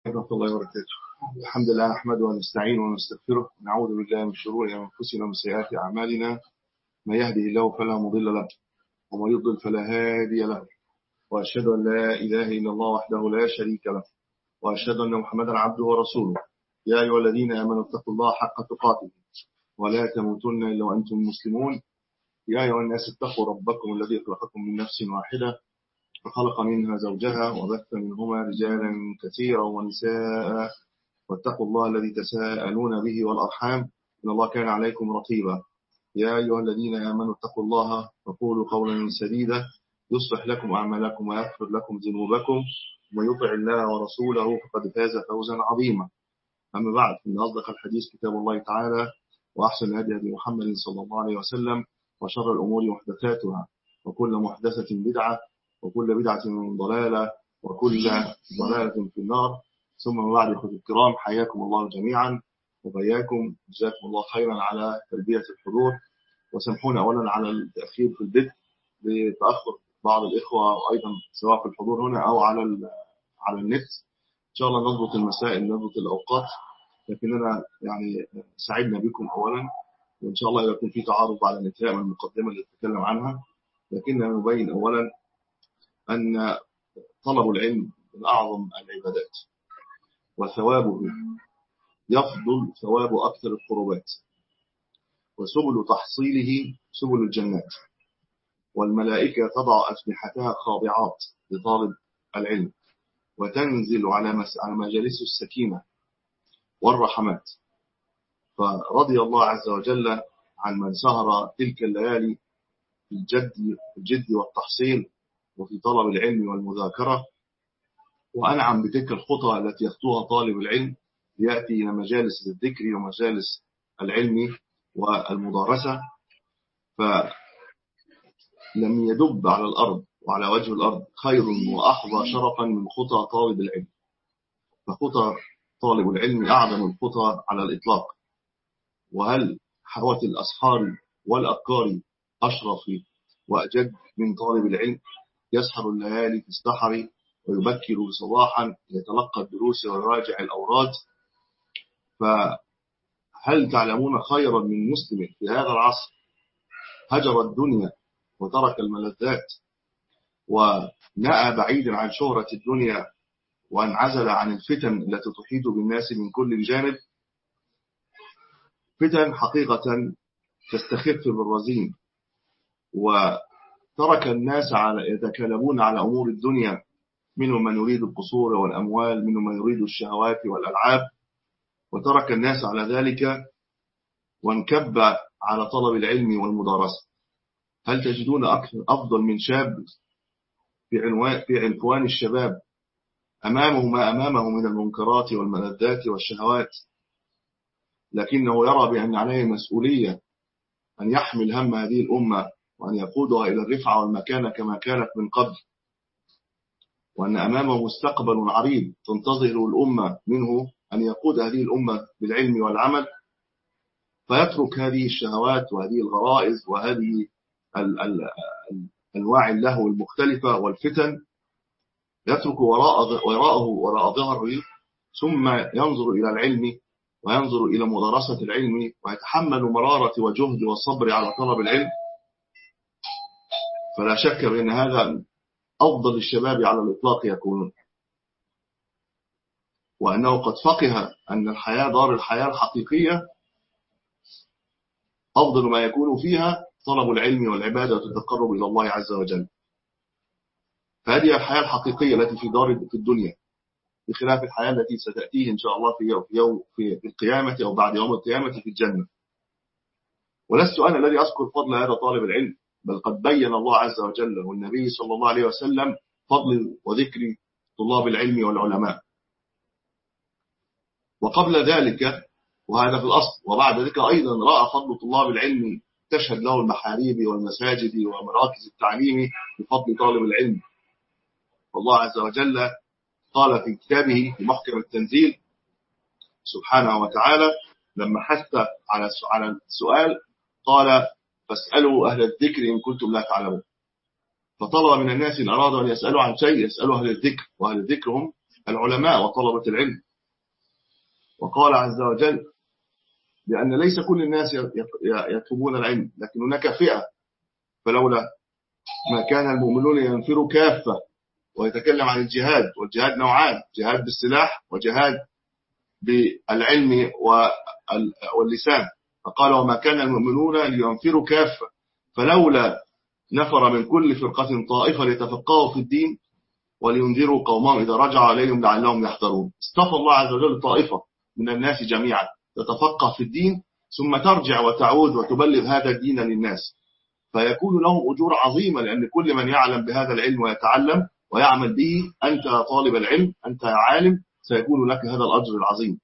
ورحمة الله وبركاته. الحمد لله نحمده ونستعينه ونستغفره ونعوذ بالله من شرور أنفسنا ومن سيئات أعمالنا. ما يهده الله فلا مضل له ومن يضلل فلا هادي له، وأشهد أن لا إله إلا الله وحده لا شريك له، وأشهد أن محمدا عبده ورسوله. يا أيها الذين آمنوا اتقوا الله حق تقاته ولا تموتن إلا وأنتم مسلمون. يا أيها الناس اتقوا ربكم الذي خلقكم من نفس واحدة وخلق منها زوجها وبث منهما رجالا كثيرا ونساء، واتقوا الله الذي تساءلون به والأرحام إن الله كان عليكم رقيبا. يا أيها الذين آمنوا اتقوا الله وقولوا قولا سديدا يصلح لكم أعمالكم ويغفر لكم ذنوبكم، ومن يطع الله ورسوله فقد فاز فوزا عظيما. أما بعد، إن أصدق الحديث كتاب الله تعالى، وأحسن الهدي هدي محمد صلى الله عليه وسلم، وشر الأمور محدثاتها، وكل محدثة بدعة، وكل بدعة ضلالة، وكل ضلالة في النار. ثم بعد، أخوتي الكرام، حياكم الله جميعا وبياكم، جزاكم الله خيرا على تلبية الحضور. وسامحونا أولا على التأخير في البدء لتأخر بعض الإخوة، وأيضا سواء في الحضور هنا أو على النت. إن شاء الله نضبط المسائل، نضبط الأوقات، لكننا يعني سعدنا بكم أولا، وإن شاء الله يكون في تعارض بعد الانتهاء من المقدمة اللي نتكلم عنها. لكننا نبين أولا أن طلب العلم من أعظم العبادات، وثوابه يفضل ثواب أكثر القربات، وسبل تحصيله سبل الجنات، والملائكة تضع أجنحتها خاضعات لطالب العلم، وتنزل على مجالس السكينة والرحمات. فرضي الله عز وجل عن من سهر تلك الليالي في الجد والتحصيل وفي طلب العلم والمذاكرة، وأنعم بتلك الخطى التي يخطوها طالب العلم ليأتي إلى مجالس الذكر ومجالس العلم والمدارسة. فلم يدب على الأرض وعلى وجه الأرض خير وأحظى شرفا من خطى طالب العلم. فخطى طالب العلم أعظم الخطى على الإطلاق. وهل حوة الأسحار والأبكار أشرف وأجد من طالب العلم يسهر الليالي في السحر ويبكر صباحا يتلقى الدروس ويراجع الأوراد؟ فهل تعلمون خيرا من مسلم في هذا العصر هجر الدنيا وترك الملذات ونأى بعيدا عن شهرة الدنيا وانعزل عن الفتن التي تحيط بالناس من كل جانب؟ فتن حقيقة تستخف بالرزين، وترك الناس يتكلمون على أمور الدنيا، منهم من يريد القصور والأموال، منهم من يريد الشهوات والألعاب، وترك الناس على ذلك وانكب على طلب العلم والمدارسة. هل تجدون أفضل من شاب في عنفوان الشباب أمامه ما أمامه من المنكرات والملذات والشهوات، لكنه يرى بأن عليه مسؤولية أن يحمل هم هذه الأمة وأن يقودها إلى الرفعة والمكانة كما كانت من قبل، وأن أمامه مستقبل عريض تنتظر الأمة منه أن يقود هذه الأمة بالعلم والعمل، فيترك هذه الشهوات وهذه الغرائز وهذه أنواع اللهو المختلفة والفتن، يترك وراء ظهره، ثم ينظر إلى العلم وينظر إلى مدرسة العلم ويتحمل مرارة وجهد والصبر على طلب العلم. فلا شك بأن هذا أفضل الشباب على الإطلاق يكونون، وأنه قد فقه أن الحياة دار الحياة الحقيقية أفضل ما يكون فيها طلب العلم والعبادة والتقرب إلى الله عز وجل. فهذه الحياة الحقيقية التي في الدنيا، بخلاف الحياة التي ستأتيه إن شاء الله في القيامة أو بعد يوم القيامة في الجنة. ولست أنا الذي أذكر فضل هذا طالب العلم، بل قد بين الله عز وجل والنبي صلى الله عليه وسلم فضل وذكر طلاب العلم والعلماء. وقبل ذلك، وهذا في الأصل، وبعد ذلك أيضا رأى فضل طلاب العلم تشهد له المحاريب والمساجد ومراكز التعليم بفضل طالب العلم. والله عز وجل قال في كتابه في محكم التنزيل سبحانه وتعالى لما حث على السؤال قال: فاسألوا أهل الذكر إن كنتم لا تعلمون. فطلب من الناس إن أرادوا أن يسألوا عن شيء يسألوا أهل الذكر، وأهل الذكر هم العلماء وطلبة العلم. وقال عز وجل بأن ليس كل الناس يطلبون العلم، لكن هناك فئة، فلولا ما كان المؤمنون ينفروا كافة. ويتكلم عن الجهاد، والجهاد نوعان: جهاد بالسلاح وجهاد بالعلم واللسان. فقال وما كان المؤمنون لينفروا كافة، فلولا نفر من كل فرقة طائفة ليتفقهوا في الدين ولينذروا قومهم إذا رجع عليهم لعلهم يحذرون. اصطفى الله عز وجل طائفة من الناس جميعا تتفقه في الدين، ثم ترجع وتعود وتبلغ هذا الدين للناس، فيكون لهم أجور عظيمة، لأن كل من يعلم بهذا العلم ويتعلم ويعمل به، أنت طالب العلم، أنت عالم، سيكون لك هذا الأجر العظيم.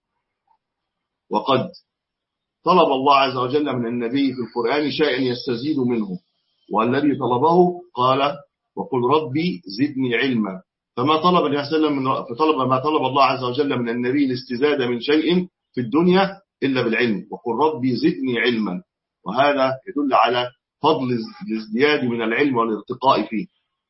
وقد طلب الله عز وجل من النبي في القرآن شيئا يستزيد منه، والذي طلبه قال وقل ربي زدني علما. فما طلب النبي صلى الله عليه وسلم ما طلب الله عز وجل من النبي الاستزاد من شيء في الدنيا إلا بالعلم. وقل ربي زدني علما، وهذا يدل على فضل الازدياد من العلم والارتقاء فيه.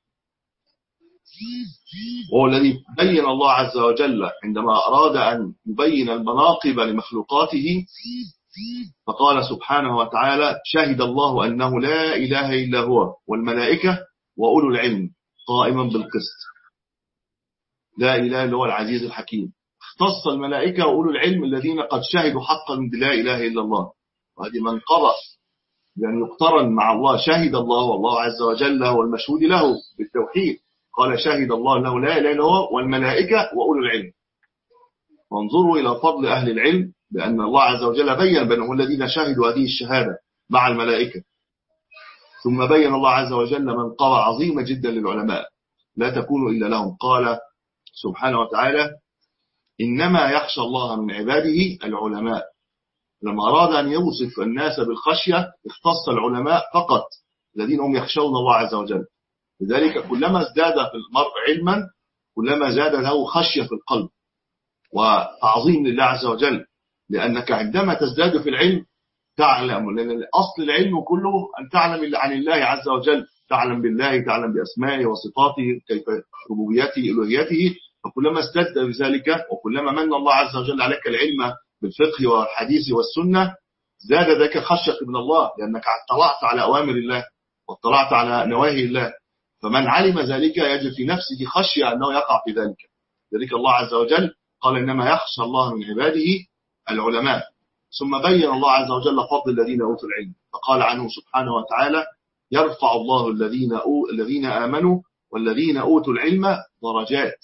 وهو الذي بين الله عز وجل عندما أراد أن يبين المناقب لمخلوقاته، فقال سبحانه وتعالى شهد الله أنه لا إله إلا هو والملائكة وأولو العلم قائما بالقسط. لا إله إلا هو العزيز الحكيم. اختص الملائكة وأولو العلم الذين قد شهدوا حقا بلا إله إلا الله، وهذه منقبة يعني يقترن مع الله. شهد الله، والله عز وجل هو المشهود له بالتوحيد. قال شهد الله أنه لا إله إلا هو والملائكة وأولو العلم. وانظروا إلى فضل أهل العلم، بأن الله عز وجل بين بأنهم الذين شهدوا هذه الشهادة مع الملائكة. ثم بين الله عز وجل منقبة عظيمة جدا للعلماء لا تكون إلا لهم. قال سبحانه وتعالى إنما يخشى الله من عباده العلماء. لما أراد أن يوصف الناس بالخشية اختص العلماء فقط الذين هم يخشون الله عز وجل. لذلك كلما ازداد في المرء علما كلما زاد له خشية في القلب وتعظيم لله عز وجل، لأنك عندما تزداد في العلم تعلم، لأن أصل العلم كله أن تعلم عن الله عز وجل، تعلم بالله، تعلم بأسمائه وصفاته، كيف ربوبيته إلهيته. فكلما ازددت بذلك وكلما من الله عز وجل عليك العلم بالفقه والحديث والسنة زاد ذلك خشية من الله، لأنك اطلعت على أوامر الله واطلعت على نواهي الله. فمن علم ذلك يجد في نفسه خشية أنه يقع في ذلك. ذلك الله عز وجل قال إنما يخشى الله من عباده العلماء. ثم بين الله عز وجل فضل الذين أوتوا العلم، فقال عنه سبحانه وتعالى يرفع الله الذين آمنوا والذين أوتوا العلم درجات.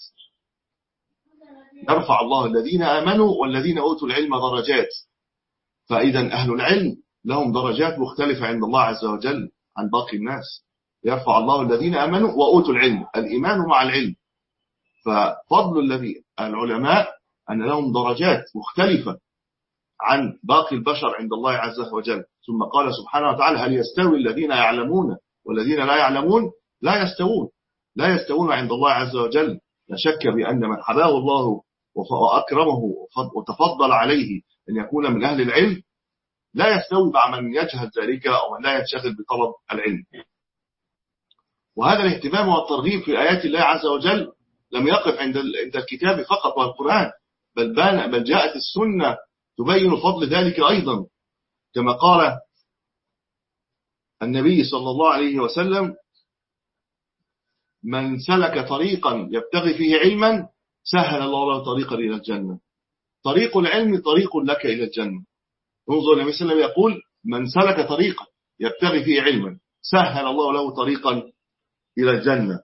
يرفع الله الذين آمنوا والذين أوتوا العلم درجات. فإذا أهل العلم لهم درجات مختلفة عند الله عز وجل عن باقي الناس. يرفع الله الذين آمنوا وأوتوا العلم، الإيمان مع العلم. ففضل العلماء أن لهم درجات مختلفة عن باقي البشر عند الله عز وجل. ثم قال سبحانه وتعالى هل يستوي الذين يعلمون والذين لا يعلمون؟ لا يستوون، لا يستوون عند الله عز وجل. لا شك بأن من حباه الله وأكرمه وتفضل عليه أن يكون من أهل العلم لا يستوي مع من يجهل ذلك أو من لا ينشغل بطلب العلم. وهذا الاهتمام والترغيب في آيات الله عز وجل لم يقف عند الكتاب فقط والقرآن، بل جاءت السنة تبين فضل ذلك أيضا، كما قال النبي صلى الله عليه وسلم من سلك طريقا يبتغي فيه علما سهل الله له طريقا إلى الجنة. طريق العلم طريق لك إلى الجنة. انظر النبي صلى الله عليه وسلم يقول من سلك طريقا يبتغي فيه علما سهل الله له طريقا إلى الجنة.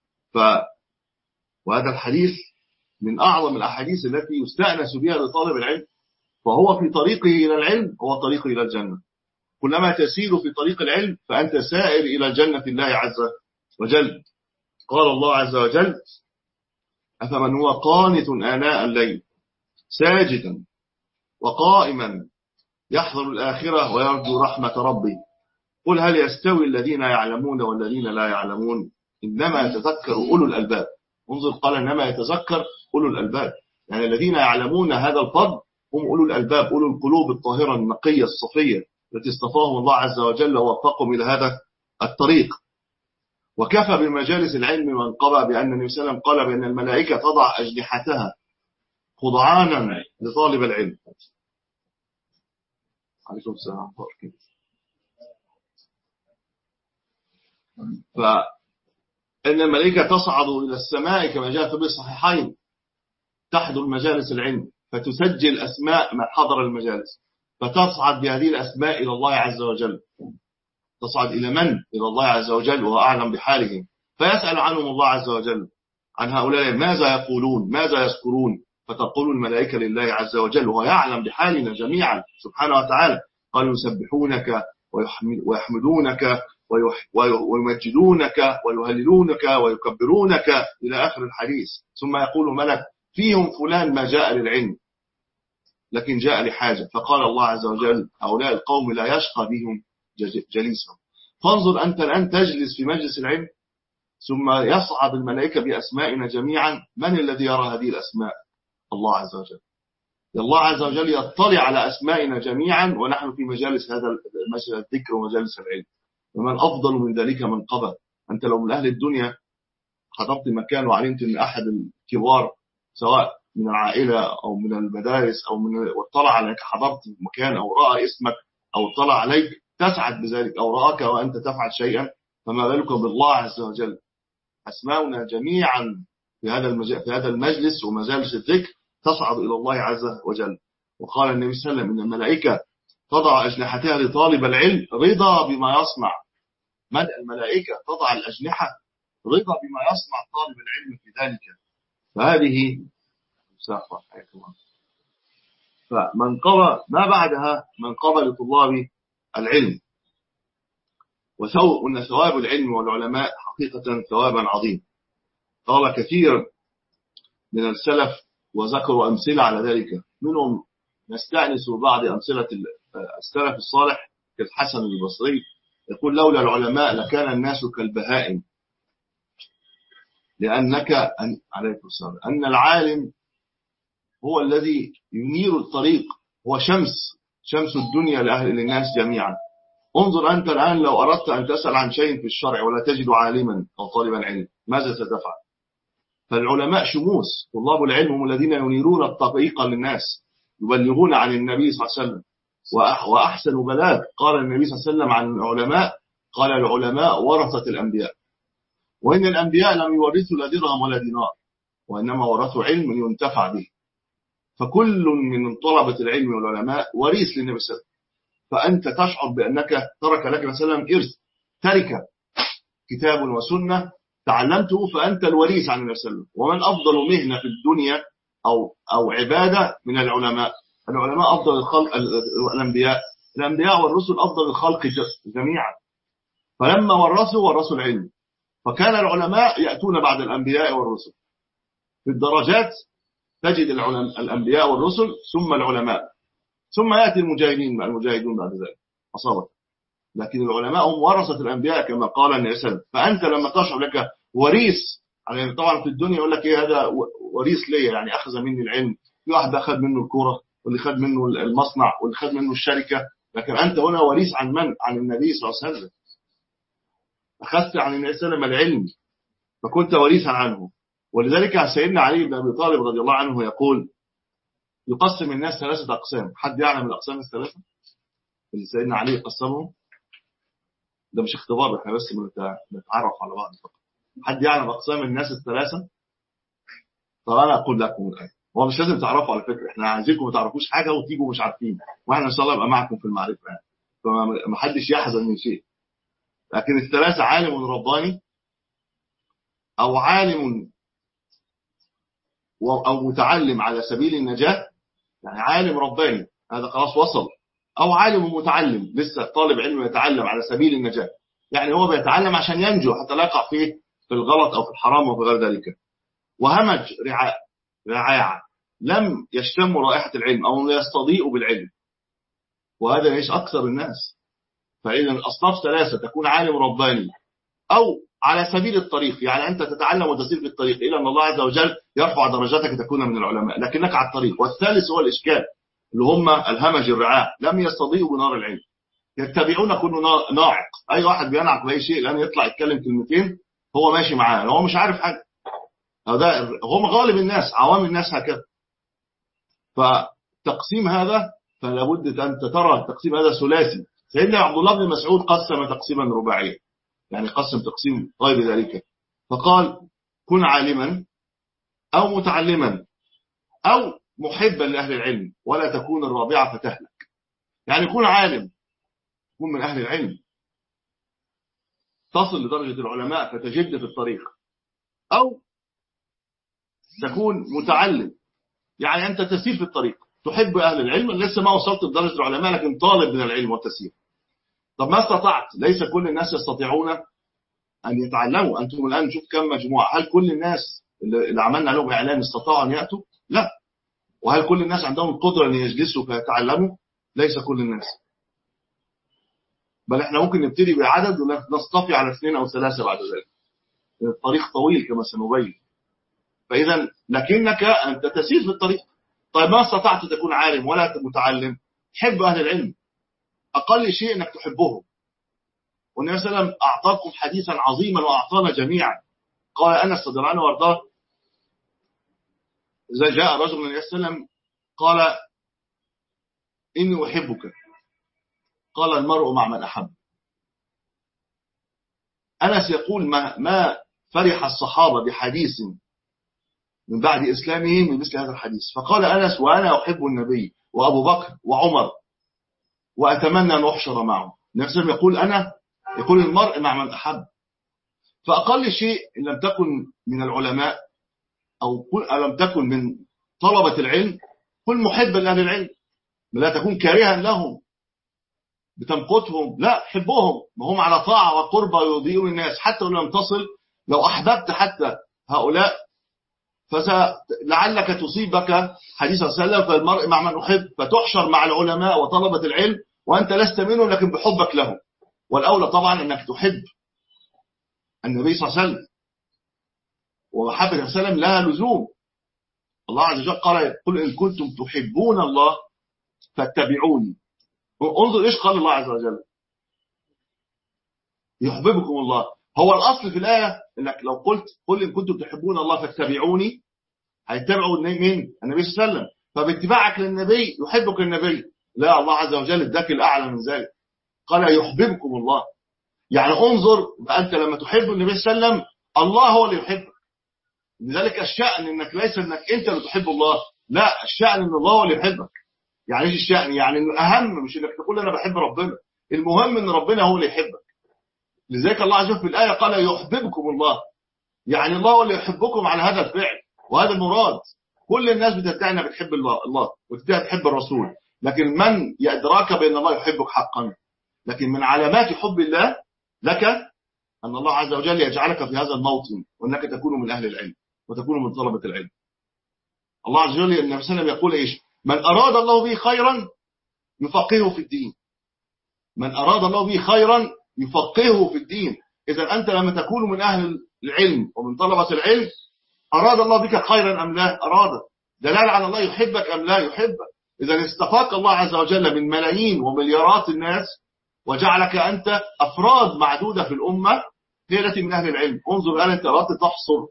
وهذا الحديث من أعظم الأحاديث التي يستأنس بها لطالب العلم، فهو في طريقه إلى العلم هو طريقه إلى الجنة. كلما تسير في طريق العلم فأنت سائر إلى جنة الله عز وجل. قال الله عز وجل أفمن هو قانت آناء الليل ساجدا وقائما يحذر الآخرة ويرجو رحمة ربه قل هل يستوي الذين يعلمون والذين لا يعلمون إنما يتذكر أولو الألباب. انظر قال إنما يتذكر أولو الألباب، يعني الذين يعلمون هذا الفضل هم أولو الألباب، أولو القلوب الطاهرة النقية الصفية التي اصطفاهم الله عز وجل ووفقهم إلى هذا الطريق. وكفى بمجالس العلم منقبة بأن النبي صلى الله عليه وسلم قال بأن الملائكة تضع أجنحتها خضعانا لطالب العلم. عليكم السلام. فإن الملائكة تصعد إلى السماء كما جاء في الصحيحين، تحضر مجالس العلم فتسجل أسماء من حضر المجالس، فتصعد بهذه الأسماء إلى الله عز وجل. تصعد إلى من؟ إلى الله عز وجل وهو أعلم بحالهم، فيسأل عنهم الله عز وجل عن هؤلاء ماذا يقولون ماذا يذكرون، فتقول الملائكة لله عز وجل وهو يعلم بحالنا جميعا سبحانه وتعالى. قالوا يسبحونك ويحمدونك ويمجدونك ويهللونك ويكبرونك إلى آخر الحديث. ثم يقول ملك فيهم فلان ما جاء للعلم لكن جاء لحاجة، فقال الله عز وجل هؤلاء القوم لا يشقى بهم جليسهم. فانظر أنت الآن تجلس في مجلس العلم ثم يصعد الملائكة بأسمائنا جميعا. من الذي يرى هذه الأسماء؟ الله عز وجل. الله عز وجل يطلع على أسمائنا جميعا ونحن في مجالس هذا مجلس الذكر ومجالس العلم. ومن أفضل من ذلك منقبة. أنت لو من أهل الدنيا حضرت مكان وعلمت أن أحد الكبار سواء من العائلة أو من المدارس أو واطلع عليك، حضرت مكان أو رأى اسمك أو اطلع عليك، تسعد بذلك، أو رآك وأنت تفعل شيئا، فما بالك بالله عز وجل. أسماؤنا جميعا في هذا المجلس ومجالس الذكر تصعد إلى الله عز وجل. وقال النبي صلى الله عليه وسلم إن الملائكة تضع أجنحتها لطالب العلم رضا بما يصنع. من الملائكة تضع الأجنحة رضا بما يصنع طالب العلم في ذلك. فهذه مسافة. فمنقبة ما بعدها منقبة لطلاب العلم. وأن ثواب العلم والعلماء حقيقة ثوابا عظيم. قال كثير من السلف وذكروا أمثلة على ذلك، منهم نستأنس بعض أمثلة السلف الصالح كالحسن البصري يقول لولا العلماء لكان الناس كالبهائم. لأنك عليكم السلام أن العالم هو الذي ينير الطريق، هو شمس الدنيا للناس جميعا. انظر أنت الآن لو أردت أن تسأل عن شيء في الشرع ولا تجد عالما أو طالبا علم ماذا ستفعل؟ فالعلماء شموس، طلاب العلم هم الذين ينيرون الطريق للناس، يبلغون عن النبي صلى الله عليه وسلم. وأحسن بلاغ قال النبي صلى الله عليه وسلم عن العلماء، قال العلماء ورثة الأنبياء، وإن الأنبياء لم يورثوا لا درهم ولا دينار وإنما ورثوا علم ينتفع به. فكل من طلبة العلم والعلماء وريث للنبي صلى الله عليه وسلم. فأنت تشعر بأنك ترك لك مثلا إرث تركة كتاب وسنة تعلمته، فأنت الوريث عن النبي صلى الله عليه وسلم. ومن أفضل مهنة في الدنيا أو عبادة من العلماء. العلماء أفضل الخلق. الأنبياء والرسل أفضل الخلق جميعا. فلما ورثوا العلم، فكان العلماء يأتون بعد الأنبياء والرسل في الدرجات. تجد الأنبياء والرسل ثم العلماء، ثم يأتي المجاهدون بعد ذلك أصابت. لكن العلماء هم ورثة الأنبياء كما قال النبي صلى الله عليه وسلم. فأنت لما تشعر لك وريث، يعني طبعا في الدنيا يقول لك إيه هذا وريث ليه، يعني أخذ مني العلم، في واحد أخذ منه الكرة واللي خد منه المصنع واللي خد منه الشركة. لكن أنت هنا وريث عن من؟ عن النبي صلى الله عليه وسلم. أخذت عن النبي صلى الله عليه وسلم العلم فكنت وريثا عنه. ولذلك سيدنا علي بن أبي طالب رضي الله عنه يقول يقسم الناس 3 أقسام. حد يعلم الأقسام ال3 اللي سيدنا علي قسمهم؟ ده مش اختبار، احنا بس بنتعرف على بعض فقط. حد يعلم أقسام الناس ال3؟ طب أنا أقول لكم الآن، هو مش لازم تعرفوا على فكرة، احنا عايزينكم ما تعرفوش حاجة وتيجوا مش عارفين، واحنا إن شاء الله يبقى معكم في المعرفة يعني. فما حدش يحزن من شيء. لكن ال3 عالم رباني أو عالم أو متعلم على سبيل النجاة، يعني عالم رباني هذا خلاص وصل، أو عالم متعلم لسه طالب علم يتعلم على سبيل النجاة، يعني هو بيتعلم عشان ينجو حتى لا يقع فيه في الغلط أو في الحرام وفي غير ذلك. وهمج رعاعة لم يشتم رائحة العلم أو يستضيء بالعلم، وهذا ليس أكثر الناس. فإذا الأصناف 3: تكون عالم رباني أو على سبيل الطريق، يعني أنت تتعلم وتسير في الطريق إلى أن الله عز وجل يرفع درجاتك تكون من العلماء، لكنك على الطريق. والثالث هو الإشكال اللي هم الهمج الرعاع، لم يستضيئوا بنار العلم، يتبعون كل ناعق. أي واحد بينعق بأي شيء لأن يطلع يتكلم كلمتين هو ماشي معاه، هو مش عارف حاجة. ده هم غالب الناس، عوام الناس هكذا. فتقسيم هذا فلا بد أن ترى التقسيم هذا ثلاثي. سيدنا عبد الله بن مسعود قسم تقسيما رباعيا، يعني قسم تقسيم غير ذلك، فقال كن عالما أو متعلما أو محبا لأهل العلم، ولا تكون الرابعة فتهلك. يعني كن عالم، كن من أهل العلم، تصل لدرجة العلماء فتجد في الطريق، أو تكون متعلم، يعني أنت تسير في الطريق، تحب أهل العلم، لسه ما وصلت لدرجة العلماء لكن طالب من العلم والتسير. طب ما استطعت، ليس كل الناس يستطيعون أن يتعلموا. أنتم الآن نشوف كم مجموعة، هل كل الناس اللي عملنا لهم إعلان استطاعوا أن يأتوا؟ لا. وهل كل الناس عندهم القدرة أن يجلسوا فيتعلموا؟ ليس كل الناس. بل احنا ممكن نبتدي بعدد ونصطفي على 2 أو 3 بعد ذلك. الطريق طويل كما سنبين. فإذا لكنك أنت تسير في الطريق. طيب ما استطعت تكون عالم ولا متعلم، حب أهل العلم، أقل شيء أنك تحبهم. والنبي صلى الله عليه وسلم أعطاكم حديثا عظيما وأعطانا جميعا. قال أنس رضي الله عنه وارضاه إذا جاء رجل من النبي صلى الله عليه وسلم قال إني أحبك، قال المرء مع من أحب. أنس يقول ما فرح الصحابة بحديث من بعد إسلامهم من مثل هذا الحديث. فقال أنس وأنا أحب النبي وأبو بكر وعمر وأتمنى أن أحشر معه. النبي صلى الله عليه وسلم يقول المرء مع من أحب. فأقل شيء إن لم تكن من العلماء أو لم تكن من طلبة العلم، كن محبا لأهل العلم، لا تكون كارها لهم بتمقتهم، لا، حبهم، ما هم على طاعة وقربة يضيئون الناس. حتى لو لم تصل، لو أحببت حتى هؤلاء فلعلك تصيبك حديث صلى الله عليه وسلم فالمرء مع من أحب، فتحشر مع العلماء وطلبة العلم وأنت لست منهم لكن بحبك لهم. والأولى طبعا أنك تحب النبي صلى الله عليه وسلم، ومحبة النبي صلى الله عليه وسلم لها لزوم. الله عز وجل قل إن كنتم تحبون الله فاتبعوني. انظر إيش قال الله عز وجل، يحببكم الله. هو الأصل في الآية إنك لو قلت قل إن كنتم تحبون الله فاتبعوني، هيتبعوا مين؟ النبي صلى الله عليه وسلم. فباتباعك للنبي يحبك النبي. لا، الله عز وجل اداك الأعلى من ذلك، قال يحببكم الله. يعني انظر، أنت لما تحب النبي صلى الله عليه وسلم الله هو اللي يحبك. لذلك الشأن إنك ليس إنك أنت اللي تحب الله، لا، الشأن إن الله هو اللي يحبك. يعني إيش الشأن؟ يعني الأهم مش إنك تقول أنا بحب ربنا، المهم إن ربنا هو اللي يحبك. لذلك الله عز وجل في الآية قال يحببكم الله، يعني الله هو اللي يحبكم على هذا الفعل وهذا المراد. كل الناس بتدعي انها بتحب الله وتدعي تحب الرسول، لكن من يدراك بأن الله يحبك حقا؟ لكن من علامات حب الله لك أن الله عز وجل يجعلك في هذا الموطن، وأنك تكون من أهل العلم وتكون من طلبة العلم. الله عز وجل النبي صلى الله عليه وسلم يقول إيش؟ من أراد الله به خيرا يفقهه في الدين. من أراد الله به خيرا يفقهه في الدين. إذا أنت لما تكون من أهل العلم ومن طلبة العلم، أراد الله بك خيرا أم لا؟ أراد، دلالة على الله يحبك أم لا يحبك. إذا استفاق الله عز وجل من ملايين ومليارات الناس وجعلك أنت أفراد معدودة في الأمة هي التي من أهل العلم. انظر الآن، أنت أردت تحصر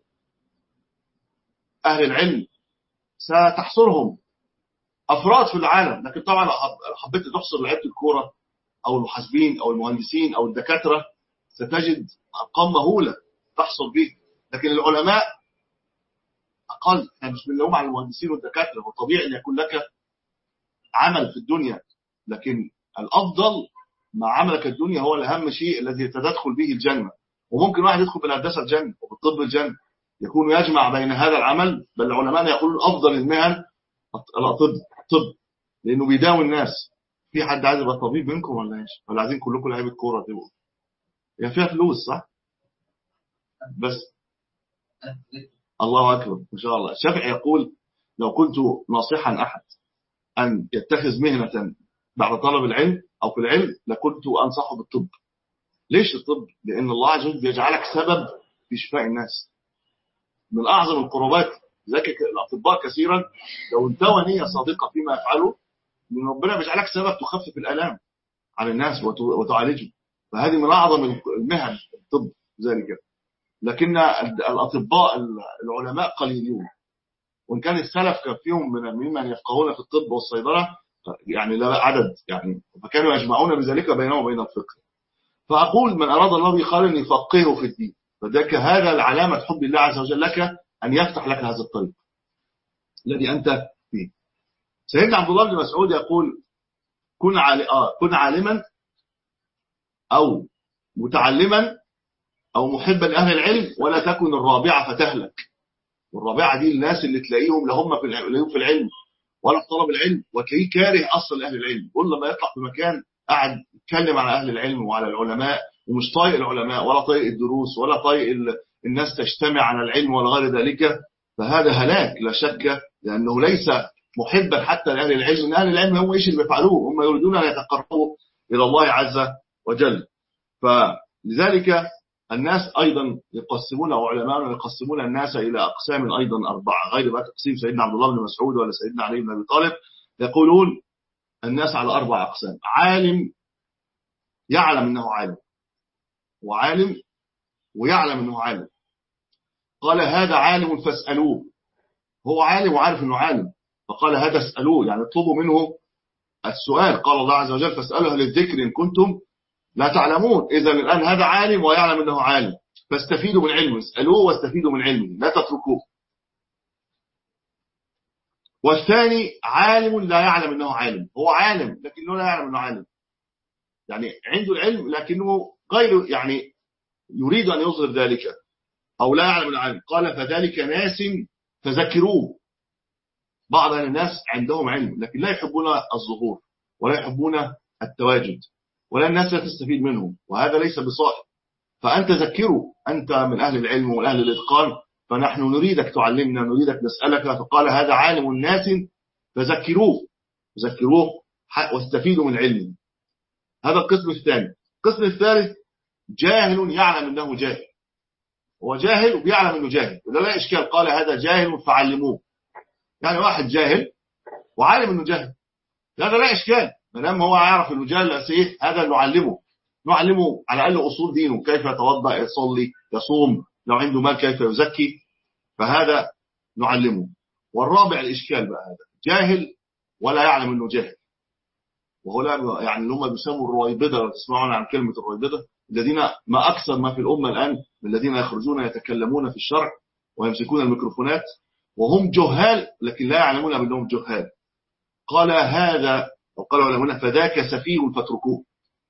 أهل العلم ستحصرهم أفراد في العالم، لكن طبعا حبيت تحصر لعيبة الكورة أو المحاسبين أو المهندسين أو الدكاترة ستجد أرقام مهولة تحصل به. لكن العلماء أقل. احنا مش بنلوم على المهندسين والدكاترة، هو طبيعي أن يكون لك عمل في الدنيا، لكن الأفضل مع عملك الدنيا هو الأهم شيء الذي تدخل به الجنة. وممكن واحد يدخل بالهندسة الجنة وبالطب الجنة، يكون يجمع بين هذا العمل. بل العلماء يقولون أفضل المهن الطب، لأنه بيداوي الناس. في حد عايز يبقى طبيب منكم ولا ايش؟ ولا عايزين كلكم لعيبة كورة تبقوا؟ هي فيها فلوس صح؟ بس الله أكبر إن شاء الله. الشافعي يقول لو كنت ناصحا أحد أن يتخذ مهنة بعد طلب العلم أو في العلم لكنت أنصحه بالطب. ليش الطب؟ لأن الله عز وجل بيجعلك سبب في شفاء الناس. من أعظم القربات ذلك الأطباء كثيرا لو انتوى نية صادقة فيما يفعله، من ربنا بيجعلك سبب تخفف الآلام عن الناس وتعالجه. فهذه من أعظم المهن الطب ذلك. لكن الأطباء العلماء قليلون، وإن كان السلف كان فيهم ممن يفقهون في الطب والصيدلة يعني لا عدد يعني، فكانوا يجمعون بذلك بينهم وبين الفقه. فأقول من أراد الله به خيرا يفقهه في الدين، فذاك هذا العلامة حب الله عز وجل لك أن يفتح لك هذا الطريق الذي أنت فيه. سيدنا عبد الله بن مسعود يقول كن عالما أو متعلما أو محبا لأهل العلم، ولا تكن الرابعة فتهلك. والرابعة دي الناس اللي تلاقيهم لا هم في العلم ولا في طلب العلم، وتلاقيه كاره أصلا لأهل العلم، كل ما يطلع في مكان قاعد يتكلم على أهل العلم وعلى العلماء، ومش طايق العلماء ولا طايق الدروس ولا طايق الناس تجتمع على العلم ولا غير ذلك. فهذا هلاك لا شك، لأنه ليس محبا حتى لأهل العلم. إن أهل العلم هم إيش اللي بيفعلوه؟ هم يريدون أن يتقربوا إلى الله عز وجل. فلذلك الناس أيضا يقسمون، أو علماء يقسمون الناس إلى أقسام أيضا 4 غير بقى تقسيم سيدنا عبد الله بن مسعود ولا سيدنا علي بن أبي طالب. يقولون الناس على 4 أقسام: عالم يعلم أنه عالم، وعالم ويعلم أنه عالم. قال هذا عالم فاسألوه، هو عالم وعارف أنه عالم، فقال هذا اسألوه يعني اطلبوا منه السؤال. قال الله عز وجل فاسألوا أهل الذكر إن كنتم لا تعلمون. إذا الآن هذا عالم ويعلم أنه عالم، فاستفيدوا من علمه، اسألوه واستفيدوا من علمه لا تتركوه. والثاني عالم لا يعلم أنه عالم، هو عالم لكنه لا يعلم أنه عالم، يعني عنده العلم لكنه غير يعني يريد أن يظهر ذلك أو لا يعلم أنه عالم. قال فذلك ناس فذكروه. بعض الناس عندهم علم لكن لا يحبون الظهور ولا يحبون التواجد، ولا الناس لا تستفيد منهم، وهذا ليس بصائب. فأنت ذكره، أنت من أهل العلم ومن أهل الإتقان، فنحن نريدك تعلمنا، نريدك نسألك. فقال هذا عالم الناس فذكروه واستفيدوا من علمه. هذا القسم الثاني. القسم الثالث جاهل يعلم أنه جاهل، هو جاهل وبيعلم أنه جاهل، ولا لا إشكال. قال هذا جاهل فعلموه، يعني واحد جاهل وعالم أنه جاهل، هذا لا إشكال ما دام هو يعرف أنه جاهل. هذا نعلمه على الأقل أصول دينه، كيف يتوضأ، يصلي، يصوم، لو عنده مال كيف يزكي، فهذا نعلمه. والرابع الإشكال بقى هذا جاهل ولا يعلم أنه جاهل، وهو لا يعني اللي هم بيسموا الرويبضة، لو تسمعون عن كلمة الرويبضة، الذين ما أكثر ما في الأمة الآن من الذين يخرجون يتكلمون في الشرع ويمسكون الميكروفونات وهم جهال لكن لا يعلمون بأنهم جهال. قال هذا، أو قال علماء فذاك سفيه فاتركوه.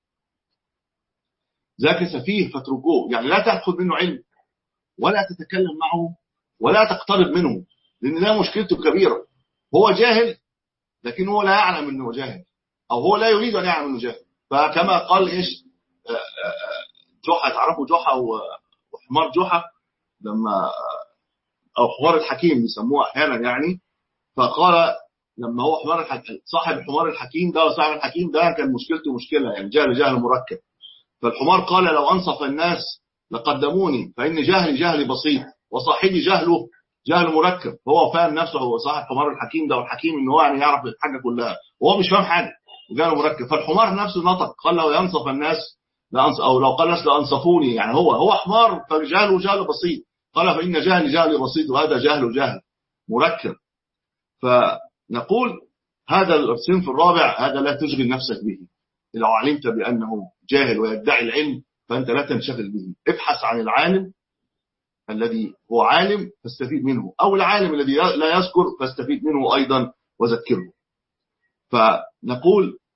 ذاك سفيه فاتركوه، يعني لا تأخذ منه علم ولا تتكلم معه ولا تقترب منه، لأن ده مشكلته كبيرة. هو جاهل لكن هو لا يعلم أنه جاهل، أو هو لا يريد أن يعلم أنه جاهل. فكما قال إيش جحا، تعرفوا جحا وحمار جحا لما، أو حمار الحكيم بيسموه أحيانا يعني. فقال لما هو حمار الحكيم، صاحب حمار الحكيم ده، وصاحب الحكيم ده كان مشكلته مشكلة يعني جهل مركب. فالحمار قال لو أنصف الناس لقدموني، فإن جهلي بسيط وصاحبي جهل مركب. هو فاهم نفسه، هو صاحب حمار الحكيم ده، والحكيم إنه يعني يعرف الحاجة كلها وهو مش فاهم حاجة وجهل مركب. فالحمار نفسه نطق قال لو ينصف الناس أو لو قال الناس لأنصفوني، يعني هو حمار فجهله جهل بسيط. قال فإن جهلي بسيط وهذا جهل مركب. فنقول هذا الصنف الرابع هذا لا تشغل نفسك به. لو علمت بأنه جاهل ويدعي العلم فأنت لا تنشغل به، ابحث عن العالم الذي هو عالم فاستفيد منه، أو العالم الذي لا يذكر فاستفيد منه أيضا وذكره. فنقول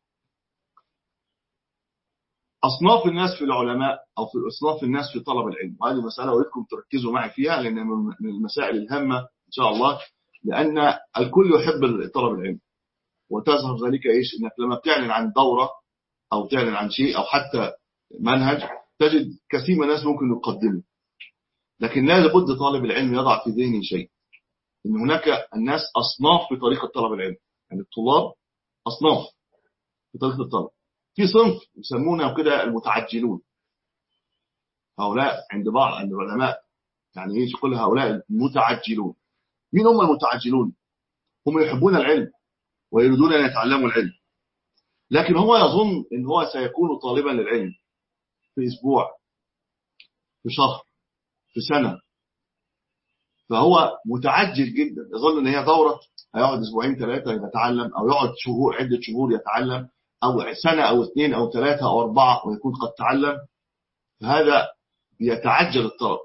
أصناف الناس في العلماء أو في أصناف الناس في طلب العلم، وهذه مسألة أريدكم تركزوا معي فيها لأنها من المسائل الهامة إن شاء الله، لأن الكل يحب طلب العلم. وتظهر ذلك إيش؟ إنك لما بتعلن عن دورة أو تعلن عن شيء أو حتى منهج، تجد كثير من الناس ممكن يقدمه، لكن لا بد طالب العلم يضع في ذهنه شيء، إن هناك الناس أصناف في طريقة طلب العلم. يعني الطلاب أصناف في طريقة الطلب. في صنف يسمونه كده المتعجلون، هؤلاء عند بعض العلماء يعني إيش يقول هؤلاء المتعجلون. مين هم المتعجلون؟ هم يحبون العلم ويريدون أن يتعلموا العلم، لكن هو يظن إن هو سيكون طالبا للعلم في أسبوع، في شهر، في سنة، فهو متعجل جدا، يظن ان هي دورة هيقعد اسبوعين ثلاثة يتعلم، او يقعد شهور عدة شهور يتعلم، او سنة او اثنين او ثلاثة او اربعة ويكون قد تعلم. هذا يتعجل الطلب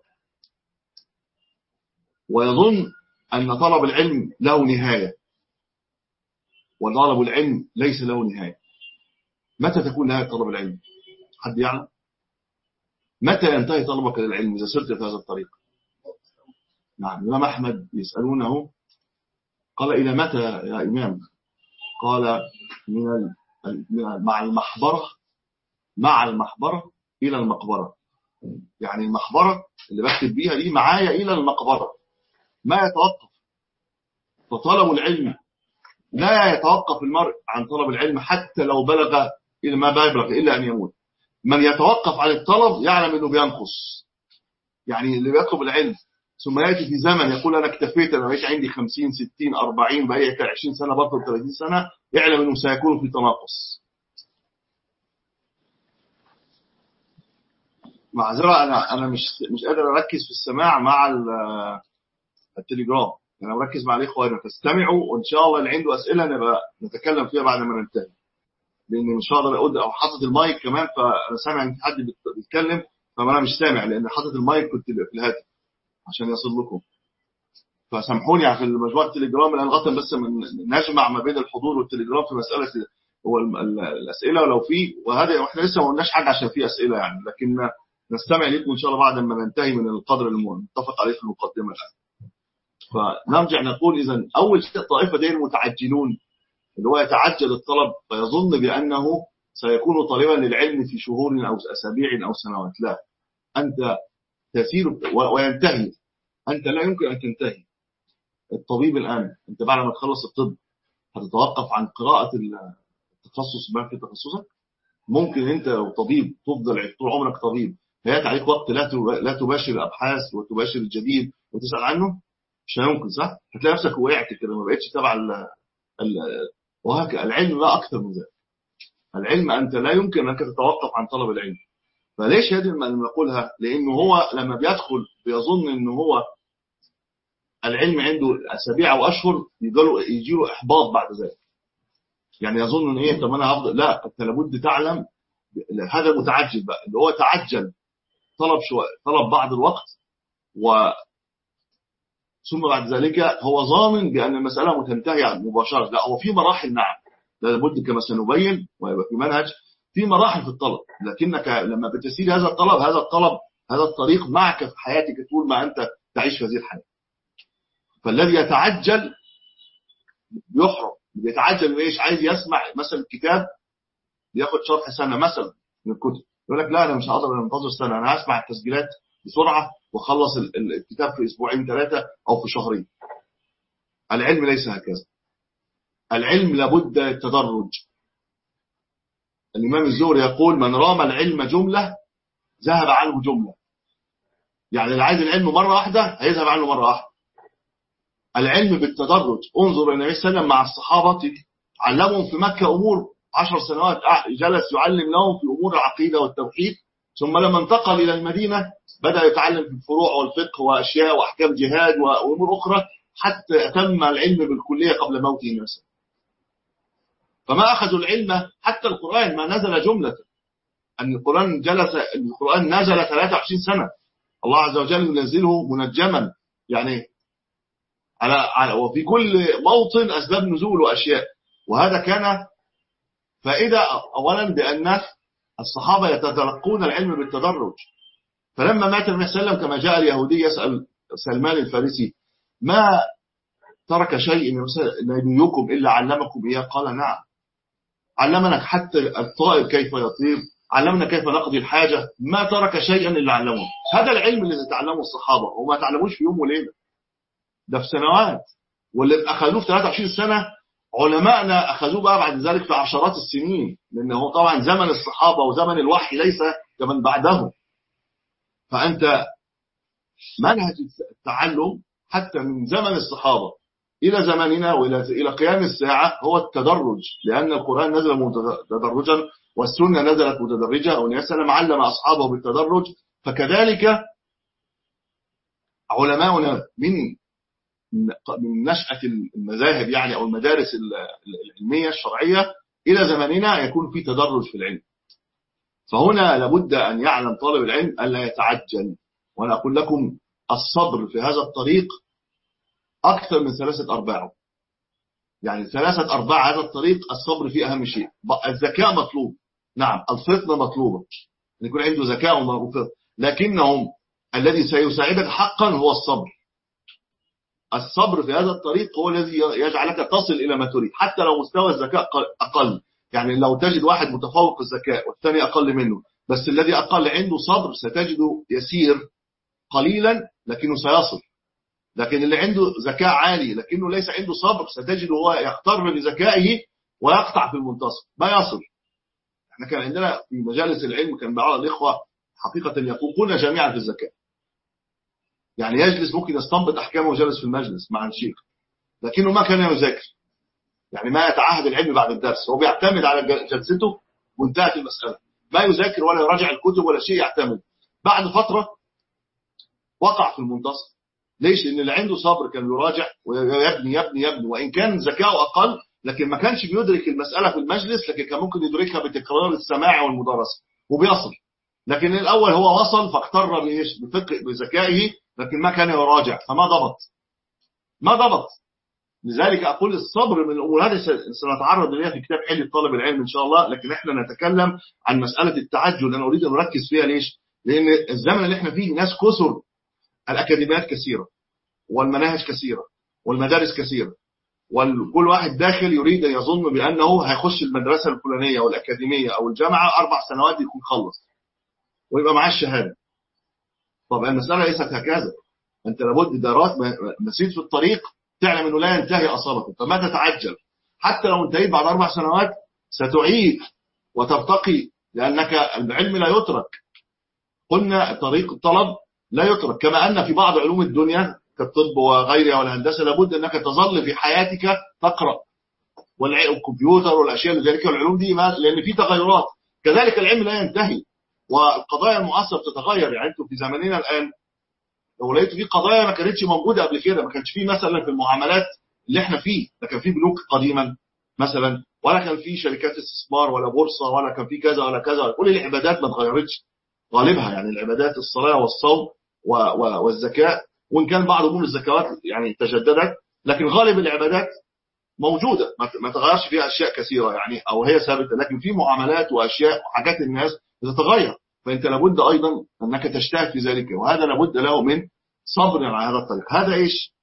ويظن ان طلب العلم له نهاية، وطلب العلم ليس له نهاية. متى تكون نهاية طلب العلم؟ حد يعلم؟ متى ينتهي طلبك للعلم إذا سرت في هذا الطريق؟ نعم، الإمام أحمد يسألونه قال إلى متى يا إمام؟ قال مع المحبرة إلى المقبرة. يعني المحبرة اللي بكتب بيها دي معايا إلى المقبرة، ما يتوقف. فطلب العلم لا يتوقف المرء عن طلب العلم حتى لو بلغ إلى ما بلغ إلا أن يموت. من يتوقف عن الطلب يعلم أنه بينقص. يعني اللي بيطلب العلم ثم يأتي في زمن يقول أنا اكتفيت، أنا بقيت عندي 50 60 40 بقيت 20 سنة بطل 30 سنة، يعلم أنه سيكون في تناقص. معذرة، أنا مش قادر أركز في السماع مع التليجرام، أنا مركز مع الإخوة، فاستمعوا وإن شاء الله اللي عنده أسئلة نبقى نتكلم فيها بعد ما ننتهي، لأني مش هقدر أقول أو حاطط المايك كمان، فأنا سامع إن حد بيتكلم فأنا مش سامع لأن حاطط المايك كنت في الهاتف عشان يصل لكم. فسامحوني في مجموعة التليجرام الآن لغاية بس نجمع ما بين الحضور والتليجرام في مسألة هو الأسئلة ولو في، وهذا واحنا لسه ما قلناش حاجة عشان في أسئلة يعني، لكن نستمع لكم إن شاء الله بعد ما ننتهي من القدر المتفق عليه في المقدمة الآن. فنرجع نقول إذا أول شيء الطائفة دي المتعجلون، اللي هو يتعجل الطلب فيظن بأنه سيكون طالبا للعلم في شهور أو أسابيع أو سنوات. لا، أنت تسير وينتهي، أنت لا يمكن أن تنتهي. الطبيب الآن أنت بعد ما تخلص الطب هتتوقف عن قراءة التخصص ما في تخصصك؟ ممكن أنت لو طبيب تفضل طول عمرك طبيب هيأتي عليك وقت لا تباشر الأبحاث وتباشر الجديد وتسأل عنه؟ مش هيمكن، صح؟ هتلاقي نفسك وقعت كده ما بقتش تبع وهكذا. العلم لا أكثر من ذلك. العلم أنت لا يمكن أنك تتوقف عن طلب العلم. فليش هذه المعلومة نقولها؟ لأنه هو لما بيدخل بيظن أنه هو العلم عنده أسابيع وأشهر يجي له إحباط بعد ذلك. يعني يظن أن إيه، طب أنا هفضل، لا، أنت لابد تعلم. هذا المتعجل بقى اللي هو تعجل، طلب بعض الوقت ثم بعد ذلك هو ضامن بأن المسألة متنتهي مباشرة. لا، هو في مراحل، نعم، لابد كما سنبين ويبقى في منهج في مراحل في الطلب، لكنك لما بتسير هذا الطلب هذا الطريق معك في حياتك طول ما أنت تعيش في هذه الحياة. فالذي يتعجل بيحرم، بيتعجل ايش؟ عايز يسمع مثلا الكتاب ياخد شرح سنة مثلا من الكتب، يقول لك لا أنا مش هقدر انتظر سنة، أنا هسمع التسجيلات بسرعة وخلص الكتاب في أسبوعين ثلاثة أو في شهرين. العلم ليس هكذا. العلم لابد التدرج. الإمام الزهري يقول من رام العلم جملة ذهب عنه جملة. يعني اللي عايز العلم مرة واحدة هيذهب عنه مرة واحدة. العلم بالتدرج. انظر النبي صلى الله عليه وسلم مع الصحابة علمهم في مكة أمور 10 سنوات، جلس يعلم لهم في أمور العقيدة والتوحيد، ثم لما انتقل إلى المدينة بدأ يتعلم في الفروع والفقه وأشياء وأحكام جهاد وأمور أخرى حتى أتم العلم بالكلية قبل موته نفسه. فما أخذوا العلم حتى القرآن ما نزل جملة. أن القرآن نزل 23 سنة، الله عز وجل ينزله منجما، يعني وفي كل موطن أسباب نزول وأشياء. وهذا كان فائدة أولا بأن الصحابة يتلقون العلم بالتدرج. فلما مات النبي صلى الله عليه وسلم كما جاء اليهودي يسأل سلمان الفارسي ما ترك شيء نبيكم إلا علمكم إياه؟ قال نعم، علمنا حتى الطائر كيف يطير، علمنا كيف نقضي الحاجة، ما ترك شيئا إلا علمه. هذا العلم الذي تعلمه الصحابة وما تعلموش في يوم وليلة، ده في سنوات. واللي أخذوه في 23 سنة علماءنا أخذوه بقى بعد ذلك في عشرات السنين، لأنه طبعا زمن الصحابة وزمن الوحي ليس كمن بعدهم. فأنت منهج التعلم حتى من زمن الصحابة إلى زماننا وإلى قيام الساعة هو التدرج، لأن القرآن نزل متدرجا والسنة نزلت متدرجة، والنبي صلى الله عليه وسلم علم أصحابه بالتدرج. فكذلك علماؤنا من نشأة المذاهب يعني أو المدارس العلمية الشرعية إلى زماننا يكون في تدرج في العلم. فهنا لابد أن يعلم طالب العلم ألا يتعجل. وأنا أقول لكم الصبر في هذا الطريق أكثر من 3/4. يعني 3/4 هذا الطريق الصبر فيه أهم شيء. الذكاء مطلوب، نعم، الفطنة مطلوبة، أن يكون عنده ذكاء وفطنة، لكنهم الذي سيساعدك حقا هو الصبر. الصبر في هذا الطريق هو الذي يجعلك تصل إلى ما تريد، حتى لو مستوى الذكاء أقل. يعني لو تجد واحد متفوق الذكاء والثاني أقل منه، بس الذي أقل عنده صبر ستجده يسير قليلا لكنه سيصل. لكن اللي عنده ذكاء عالي لكنه ليس عنده صبر ستجده هو يغتر بذكائه ويقطع في المنتصف ما يصل. احنا كان عندنا في مجالس العلم كان بعض الإخوة حقيقة يفوقون جميعا في الذكاء. يعني يجلس ممكن يستنبط أحكامه وجلس في المجلس مع الشيخ، لكنه ما كان يذاكر، يعني ما يتعهد العلم بعد الدرس، هو بيعتمد على جلسته وانتهت المسألة، ما يذاكر ولا يراجع الكتب ولا شيء، يعتمد. بعد فترة وقع في المنتصف. ليش؟ لأن اللي عنده صبر كان يراجع ويبني يبني يبني، وإن كان ذكاؤه أقل لكن ما كانش بيدرك المسألة في المجلس، لكن كان ممكن يدركها بتكرار السماع والمدارسة وبيصل. لكن الأول هو وصل فاختر بذكائه لكن ما كان يراجع فما ضبط ما ضبط. لذلك أقول الصبر من الأمور هذه سنتعرض إليها في كتاب حلي طالب العلم إن شاء الله، لكن إحنا نتكلم عن مسألة التعجل. أنا أريد أن نركز فيها. ليش؟ لأن الزمن اللي إحنا فيه ناس كثر، الأكاديميات كثيرة والمناهج كثيرة والمدارس كثيرة، وكل واحد داخل يريد أن يظن بأنه هيخش المدرسة الفلانية أو الأكاديمية أو الجامعة 4 سنوات يكون خلص ويبقى معاه الشهادة. طب المسألة ليست هكذا. أنت لابد دراسة مسير في الطريق تعلم أنه لا ينتهي أصالته، فما تتعجل. حتى لو انتهيت بعد 4 سنوات ستعيد وترتقي، لأنك العلم لا يترك. قلنا طريق الطلب لا يترك، كما أن في بعض علوم الدنيا كالطب وغيرها والهندسة لابد أنك تظل في حياتك تقرأ، والكمبيوتر والأشياء ذلك والعلوم دي لأن في تغيرات. كذلك العلم لا ينتهي، والقضايا المعاصرة بتتغير. يعني انتم في زماننا الآن لو لقيت في قضايا ما كانتش موجودة قبل كده، ما كانش في مثلا في المعاملات اللي احنا فيه، لا كان في بنوك قديما مثلا، ولا كان في شركات استثمار ولا بورصة، ولا كان في كذا ولا كذا. كل العبادات ما اتغيرتش غالبها، يعني العبادات الصلاة والصوم والزكاة، وإن كان بعض أمور الزكوات يعني تجددت، لكن غالب العبادات موجودة ما تغيرش فيها أشياء كثيرة يعني، أو هي ثابتة. لكن في معاملات وأشياء وحاجات الناس بتتغير، فأنت لابد أيضا أنك تجتهد في ذلك، وهذا لابد له من صبر على هذا الطريق. هذا إيش؟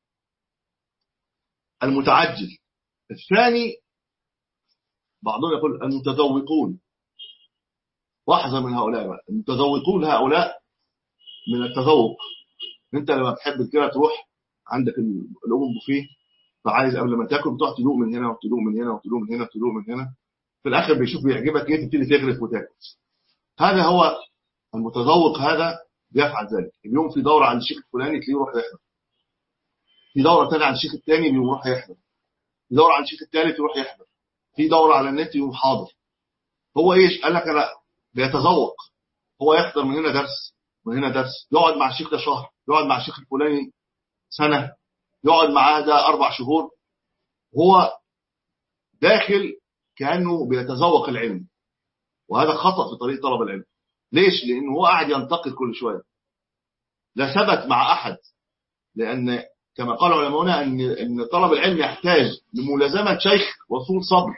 المتعجل. الثاني بعضهم يقول المتذوقون، واحذر من هؤلاء بقى. المتذوقون هؤلاء من التذوق. انت لما بتحب كده تروح عندك الأم بوفيه، فعايز قبل ما تاكل تروح تدوق من هنا وتدوق من هنا وتدوق من هنا وتدوق من هنا، في الآخر بيشوف بيعجبك ايه تبتدي تغرف وتاكل. هذا هو المتذوق، هذا بيفعل ذلك. اليوم في دورة عند الشيخ الفلاني تلاقيه يروح يحضر، في دورة ثانيه عند الشيخ الثاني بيروح يحضر، في دورة عند الشيخ الثالث يروح يحضر، في دورة على النت يروح حاضر. هو ايش؟ قال لك انا بيتذوق. هو يحضر من هنا درس من هنا درس، يقعد مع الشيخ ده شهر، يقعد مع الشيخ الفلاني سنة، يقعد معاه ده 4 شهور، هو داخل كأنه بيتذوق العلم. وهذا خطأ في طريق طلب العلم. ليش؟ لأنه هو قاعد ينتقد كل شوية، لا ثبت مع أحد. لأن كما قال علماؤنا أن طلب العلم يحتاج لملازمة شيخ وطول صبر.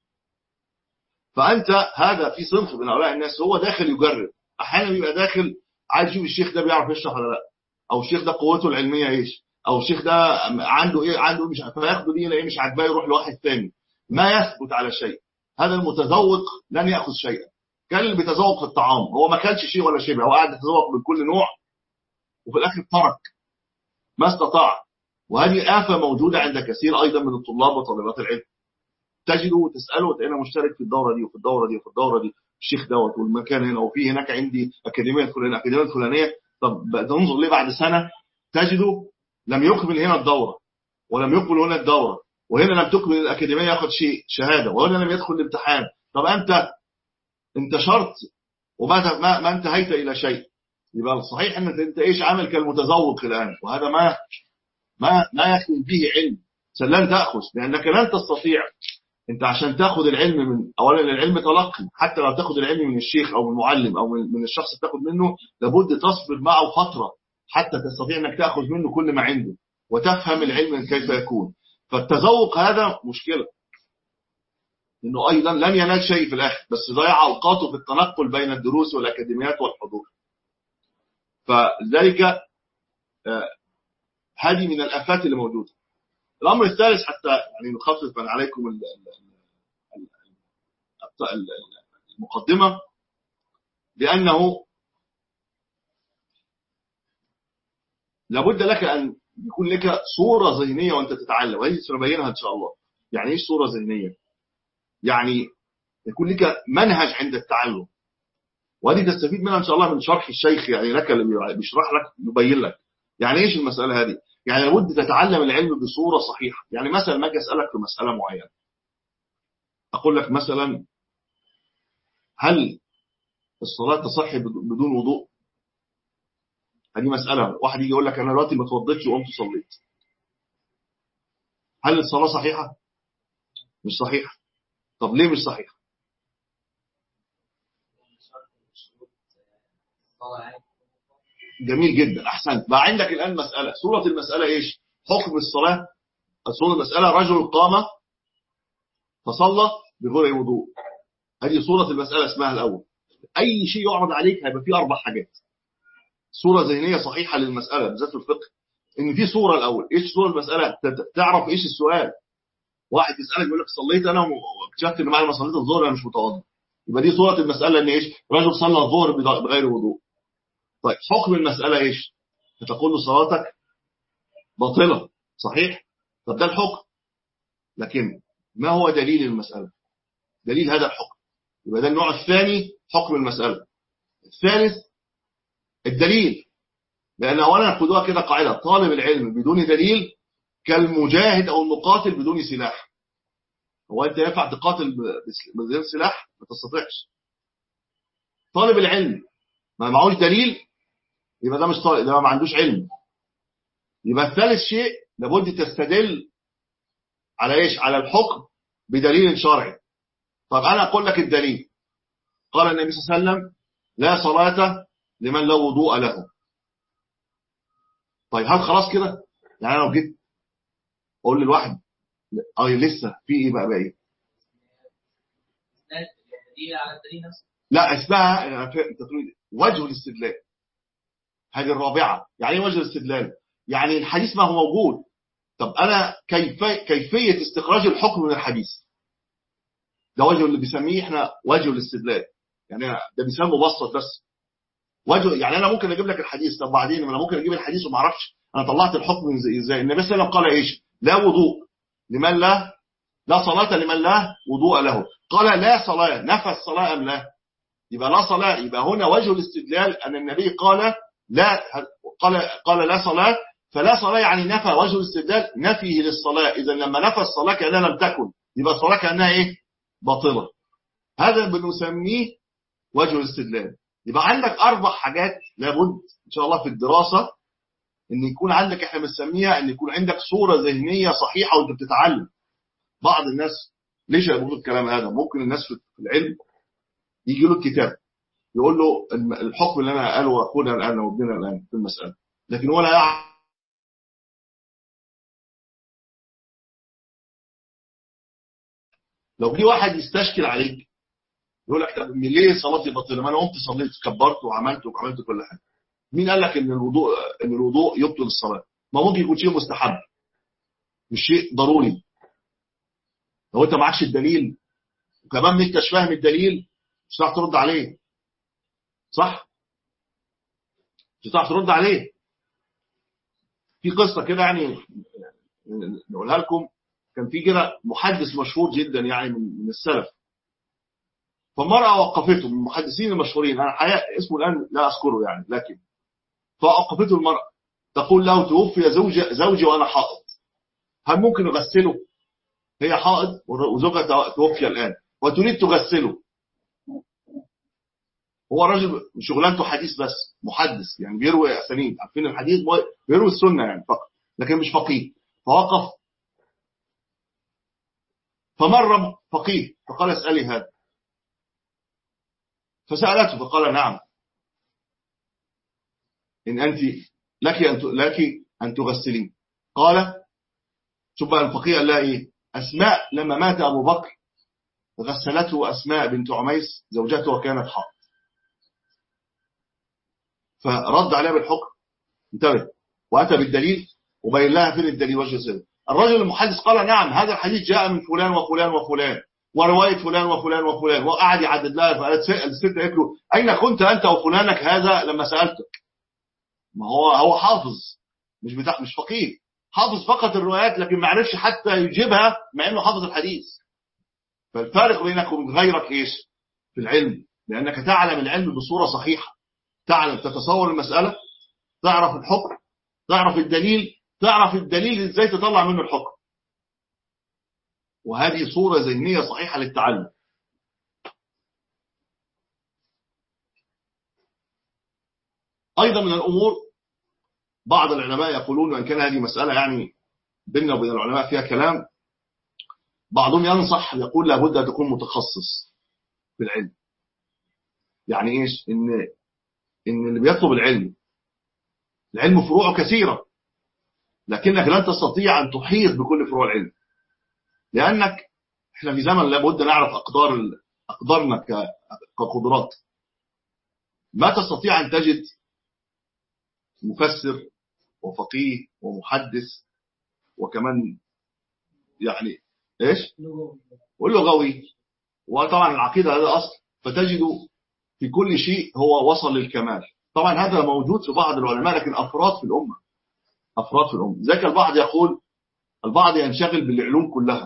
فأنت هذا في صنف من هؤلاء الناس، هو داخل يجرب. أحيانا بيبقى داخل عايز يشوف الشيخ ده بيعرف يشرح ولا لا، أو الشيخ ده قوته العلمية إيش، أو الشيخ ده عنده إيه، عنده مش عارف، فياخده دي إيه مش عاجباه يروح لواحد ثاني، ما يثبت على شيء. هذا المتذوق لن يأخذ شيئا. كان اللي بيتذوق في الطعام، هو ما كانش شيء ولا شبه، هو قاعد يتذوق من كل نوع وفي الآخر ترك ما استطاع. وهذه آفة موجودة عند كثير أيضا من الطلاب وطالبات العلم. تجده وتسأله وتلاقينا مشترك في الدورة دي وفي الدورة دي وفي الدورة دي، الشيخ دوت والمكان هنا وفي هناك عندي أكاديمية فلانية أكاديمية فلانية. طب تنظر ليه بعد سنة تجده لم يقبل هنا الدورة ولم يقبل هنا الدورة، وهنا لم تقبل الأكاديمية ياخد شيء شهادة، وهنا لم يدخل الامتحان. طب أنت انتشرت وما انتهيت إلى شيء. يبقى الصحيح انك انت ايش عامل كالمتذوق الان، وهذا ما يكون به علم. لن تاخذ، لانك لن تستطيع. انت عشان تاخذ العلم من اولا، العلم تلقي، حتى لو تاخذ العلم من الشيخ او من المعلم او من الشخص اللي تاخذ منه، لابد تصبر معه فتره حتى تستطيع انك تاخذ منه كل ما عنده وتفهم العلم كيف يكون. فالتذوق هذا مشكله، انه ايضا لن ينال شيء في الاخر، بس ضيع اوقاته في التنقل بين الدروس والاكاديميات والحضور. فلذلك هذه من الافات اللي موجوده. الامر الثالث، حتى يعني نخفف من عليكم المقدمه، لانه لابد لك ان يكون لك صوره ذهنيه وانت تتعلم، وهي سنبينها ان شاء الله. يعني ايش صوره ذهنيه؟ يعني يكون لك منهج عند التعلم، وهذه تستفيد منها ان شاء الله من شرح الشيخ، يعني لك اللي بيشرح لك يبين لك يعني ايش المساله هذه. يعني لابد تتعلم العلم بصوره صحيحه. يعني مثلا ما اجي اسالك في مساله معينه، اقول لك مثلا هل الصلاه تصح بدون وضوء؟ هذه مساله. واحد يجي يقول لك انا دلوقتي ما اتوضيتش وقمت صليت، هل الصلاه صحيحه؟ مش صحيحه. طب ليه مش صحيحه؟ جميل جدا، احسنت. بقى عندك الان مساله، صوره المساله ايش؟ حكم الصلاه. صوره المساله رجل قام فصلى بغير وضوء. هذه صوره المساله اسمها الاول. اي شيء يعرض عليك هيبقى فيه اربع حاجات. صوره ذهنيه صحيحه للمساله بالذات في الفقه، ان في صوره الاول. ايش صوره المساله؟ تعرف ايش السؤال. واحد يسالك يقول لك صليت انا واكتشفت ان بعد ما صليت الظهر انا مش متوضئ، يبقى دي صوره المساله ان ايش؟ رجل صلى الظهر بغير وضوء. طيب حكم المساله ايش؟ هتقول له صلاتك باطله، صحيح؟ طب ده الحكم، لكن ما هو دليل المساله؟ دليل هذا الحكم. يبقى ده النوع الثاني، حكم المساله. الثالث الدليل، لان اولا خدوها كده قاعده: طالب العلم بدون دليل كالمجاهد او المقاتل بدون سلاح. هو انت ينفع تقاتل بغير سلاح؟ ما تستطيعش. طالب العلم ما معهوش دليل يبقى ده مش طالب، ده ما عندوش علم. يبقى الثالث شيء لابد تستدل على ايش؟ على الحكم بدليل شرعي. طب انا اقول لك الدليل. قال النبي صلى الله عليه وسلم: لا صلاة لمن لا وضوء له. طيب هل خلاص كده؟ يعني انا لو جيت اقول للواحد لسه في ايه بقى ايه؟ لا، اسمها انت تقول وجه الاستدلال. هذه الرابعه. يعني ايه وجه الاستدلال؟ يعني الحديث ما هو موجود. طب انا كيفيه استخراج الحكم من الحديث، ده وجه اللي بيسميه احنا وجه الاستدلال. يعني ده بيسمى مبسط بس وجه. يعني انا ممكن اجيب لك الحديث، طب بعدين انا ممكن اجيب الحديث وما اعرفش انا طلعت الحكم ازاي. النبي صلى الله عليه وسلم قال ايش؟ لا وضوء لمن لا صلاة لمن لا وضوء له. قال لا صلاة، نفى الصلاة ام لا؟ يبقى لا صلاة. يبقى هنا وجه الاستدلال ان النبي قال لا، قال لا صلاة، فلا صلاة يعني نفى. وجه الاستدلال نفيه للصلاة. اذا لما نفى الصلاة كأنها لم تكن، يبقى الصلاة كأنها ايه؟ باطلة. هذا بنسميه وجه الاستدلال. يبقى عندك اربع حاجات لابد ان شاء الله في الدراسة ان يكون عندك، احنا بنسميها ان يكون عندك صورة ذهنية صحيحة وانت بتتعلم. بعض الناس ليش يقولوا الكلام هذا؟ ممكن الناس في العلم يجي له الكتاب يقول له الحكم اللي انا قاله اخونا الان وابننا الان في المساله، لكن هو لا يعرف. لو جه واحد يستشكل عليك يقول لك طب ليه صلاتي باطله؟ ما انا قمت صليت كبرت وعملت كل حاجه. مين قال لك ان الوضوء يبطل الصلاه؟ ما ممكن يكون شيء مستحب مش شيء ضروري. لو انت معكش الدليل وكمان ما انتش فاهم الدليل مش هتعرف ترد عليه، صح؟ مش هتعرف ترد عليه. في قصه كده يعني نقولها لكم. كان في كده محدث مشهور جدا يعني من السلف، فمرأة وقفته من المحدثين المشهورين، انا الحقيقه اسمه الان لا اذكره يعني، لكن فوقفته المرأة تقول له: توفي زوجي وانا حائض، هل ممكن اغسله؟ هي حائض وزوجها توفي الان وتريد تغسله، هو راجل شغلانته حديث بس، محدث يعني بيروي اسانيد، عارفين الحديث بيروي السنه يعني فقط، لكن مش فقيه. فوقف فمر فقيه فقال اسالي هذا، فسالته فقال نعم، ان انت لك ان تغسلين. قال شوف بقى الفقيه قال لها ايه؟ اسماء لما مات ابو بكر غسلته اسماء بنت عميس زوجته وكانت حائض، فرد عليها بالحكم، انتبه، واتى بالدليل وبين لها فين الدليل وجه سبب. الرجل المحدث قال نعم هذا الحديث جاء من فلان وفلان وفلان وروايه فلان وفلان وفلان، وقعد يعدد لها. فقالت الست قالت له اين كنت انت وفلانك هذا لما سالتك؟ ما هو حافظ، مش فقيه، حافظ فقط الروايات لكن ما عرفش حتى يجيبها مع انه حافظ الحديث. فالفارق بينك وبين غيرك ايش؟ في العلم، لانك تعلم العلم بصوره صحيحه، تعلم تتصور المساله، تعرف الحكم، تعرف الدليل ازاي تطلع منه الحكم، وهذه صوره ذهنيه صحيحه للتعلم. ايضا من الامور، بعض العلماء يقولون وان كان هذه مساله يعني بيننا وبين العلماء فيها كلام، بعضهم ينصح يقول لابد ان تكون متخصص في العلم. يعني ايش؟ ان اللي بيطلب العلم فروعه كثيره، لكنك لن تستطيع ان تحيط بكل فروع العلم، لانك احنا في زمن لابد نعرف اقدارنا كقدرات. ما تستطيع ان تجد مفسر وفقيه ومحدث وكمان يعني ايش واللغوي، وطبعا العقيده هذا اصل، فتجد في كل شيء هو وصل للكمال. طبعا هذا موجود في بعض العلماء لكن افراد في الامه، ذاك البعض ينشغل بالعلوم كلها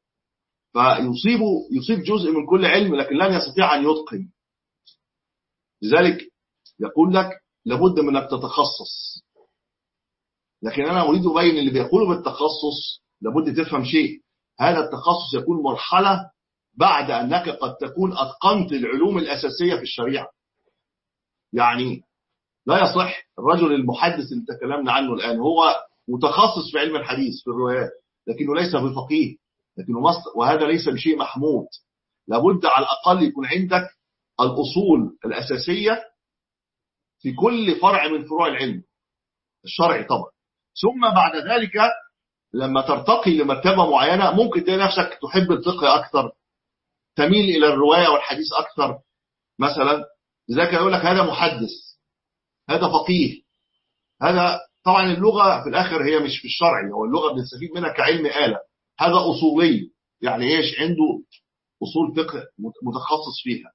يصيب جزء من كل علم لكن لن يستطيع ان يتقن. لذلك يقول لك لابد من انك تتخصص. لكن انا اريد ابين اللي بيقولوا بالتخصص لابد تفهم شيء، هذا التخصص يكون مرحله بعد انك قد تكون اتقنت العلوم الاساسيه في الشريعه. يعني لا يصح الرجل المحدث اللي تكلمنا عنه الان هو متخصص في علم الحديث في الروايات لكنه ليس بفقيه، وهذا ليس بشيء محمود. لابد على الاقل يكون عندك الاصول الاساسيه في كل فرع من فروع العلم الشرعي طبعا. ثم بعد ذلك لما ترتقي لمرتبه معينه ممكن تلاقي نفسك تحب الفقه اكثر، تميل الى الروايه والحديث اكثر مثلا. لذلك يقول لك هذا محدث، هذا فقيه. هذا طبعا اللغه في الاخر هي مش في الشرعي، هو اللغه بنستفيد منها كعلم آلة. هذا اصولي يعني ايش؟ عنده اصول فقه متخصص فيها.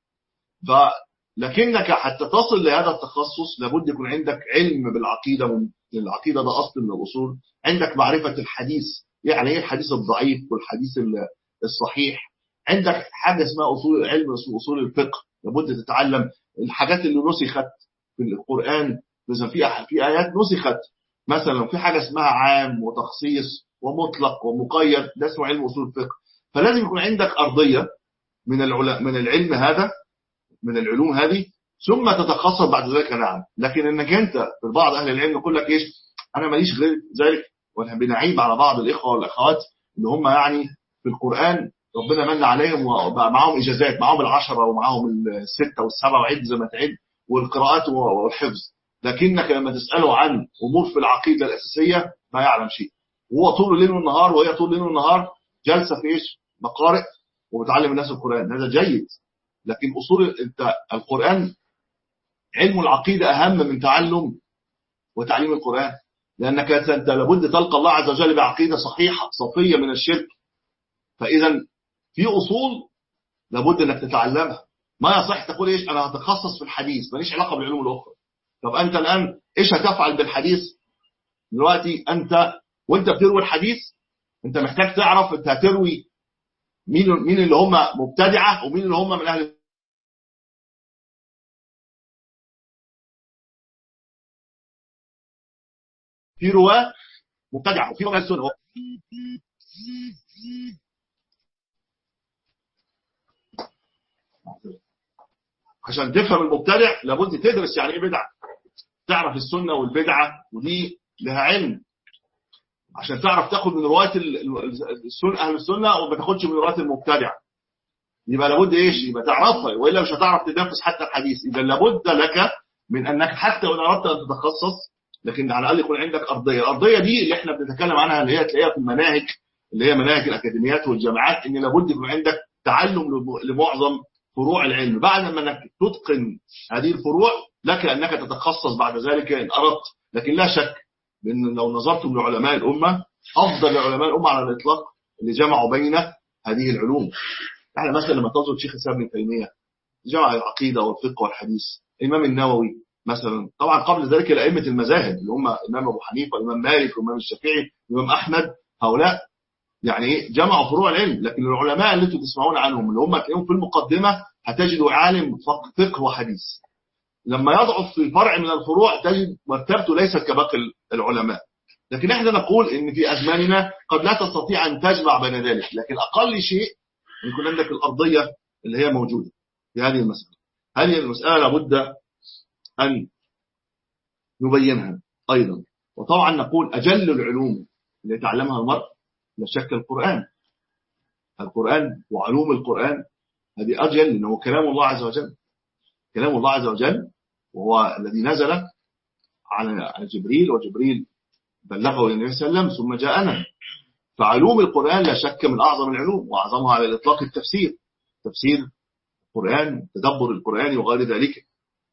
لكنك حتى تصل لهذا التخصص لابد يكون عندك علم بالعقيده، العقيده ده اصل من الاصول. عندك معرفه الحديث، يعني ايه الحديث الضعيف والحديث الصحيح. عندك حاجه اسمها اصول الفقه، لابد تتعلم الحاجات اللي نسخت في القران. مثلا في ايات نسخت، مثلا في حاجه اسمها عام وتخصيص ومطلق ومقيد، ده اسمه علم اصول الفقه. فلازم يكون عندك ارضيه من العلم هذا، من العلوم هذه، ثم تتخصص بعد ذلك. نعم، لكن انك انت في بعض اهل العلم يقول لك ايش؟ انا ماليش غير ذلك. وانا بنعيب على بعض الاخوه والاخوات اللي هم يعني في القران ربنا من عليهم وبقى معاهم اجازات، معاهم العشره ومعاهم السته والسبعه وعد زي ما تعد والقراءات والحفظ، لكنك لما تساله عن امور في العقيده الاساسيه ما يعلم شيء. وهو طول ليل والنهار وهي طول ليل والنهار جالسه في ايش؟ مقارئ وبتعلم الناس القران، هذا جيد. لكن اصول القران، علم العقيده اهم من تعلم وتعليم القران، لانك انت لابد تلقى الله عز وجل بعقيده صحيحه صفيه من الشرك. فاذا في اصول لابد انك تتعلمها. ما يصح تقول ايش انا هتخصص في الحديث ماليش علاقه بالعلوم الاخرى. طب انت الان ايش هتفعل بالحديث دلوقتي؟ انت وانت بتروي الحديث انت محتاج تعرف انت هتروي مين اللي هم مبتدعه ومين اللي هم من اهل. في رواه مبتدعه وفي رواه السنه. عشان تفهم المبتدع لابد تدرس يعني ايه بدعة، تعرف السنة والبدعة، ودي لها علم عشان تعرف تاخد من رواية السنة أهل السنة وما تاخدش من رواية المبتدع. يبقى لابد ايش؟ يبقى تعرفها، والا مش هتعرف تنافس حتى الحديث. اذا لابد لك من انك حتى وان اردت ان تتخصص، لكن على الاقل يكون عندك ارضيه. الارضيه دي اللي احنا بنتكلم عنها، اللي هي تلاقيها في المناهج، اللي هي مناهج الاكاديميات والجامعات، ان لابد يكون عندك تعلم لمعظم فروع العلم. بعد ما انك تتقن هذه الفروع لك انك تتخصص بعد ذلك ان اردت. لكن لا شك بان لو نظرتم لعلماء الامه، افضل علماء الامه على الاطلاق اللي جمعوا بين هذه العلوم. يعني مثلا لما تنظر شيخ الاسلام ابن تيميه جمع العقيده والفقه والحديث، الامام النووي مثلا، طبعا قبل ذلك الائمه المذاهب اللي هم الامام ابو حنيفه والامام مالك والامام الشافعي والامام احمد، هؤلاء يعني ايه جمعوا فروع العلم. لكن العلماء اللي انتم تسمعون عنهم اللي هم تلاقيهم في المقدمه هتجدوا عالم فقه وحديث، لما يضعف في فرع من الفروع تجد مرتبته ليست كباقي العلماء. لكن احنا نقول ان في ازماننا قد لا تستطيع ان تجمع بين ذلك، لكن اقل شيء يكون عندك الارضيه اللي هي موجوده في هذه المساله. هذه المساله لابد ان نبينها ايضا. وطبعا نقول اجل العلوم اللي يتعلمها المرء لا شك القرآن وعلوم القرآن، هذه أجل لأنه كلام الله عز وجل، كلام الله عز وجل، وهو الذي نزل على جبريل، وجبريل بلغه للنبي صلى الله عليه وسلم ثم جاءنا. فعلوم القرآن لا شك من أعظم العلوم، وأعظمها على الإطلاق التفسير، تفسير القرآن، تدبر القرآن وغير ذلك.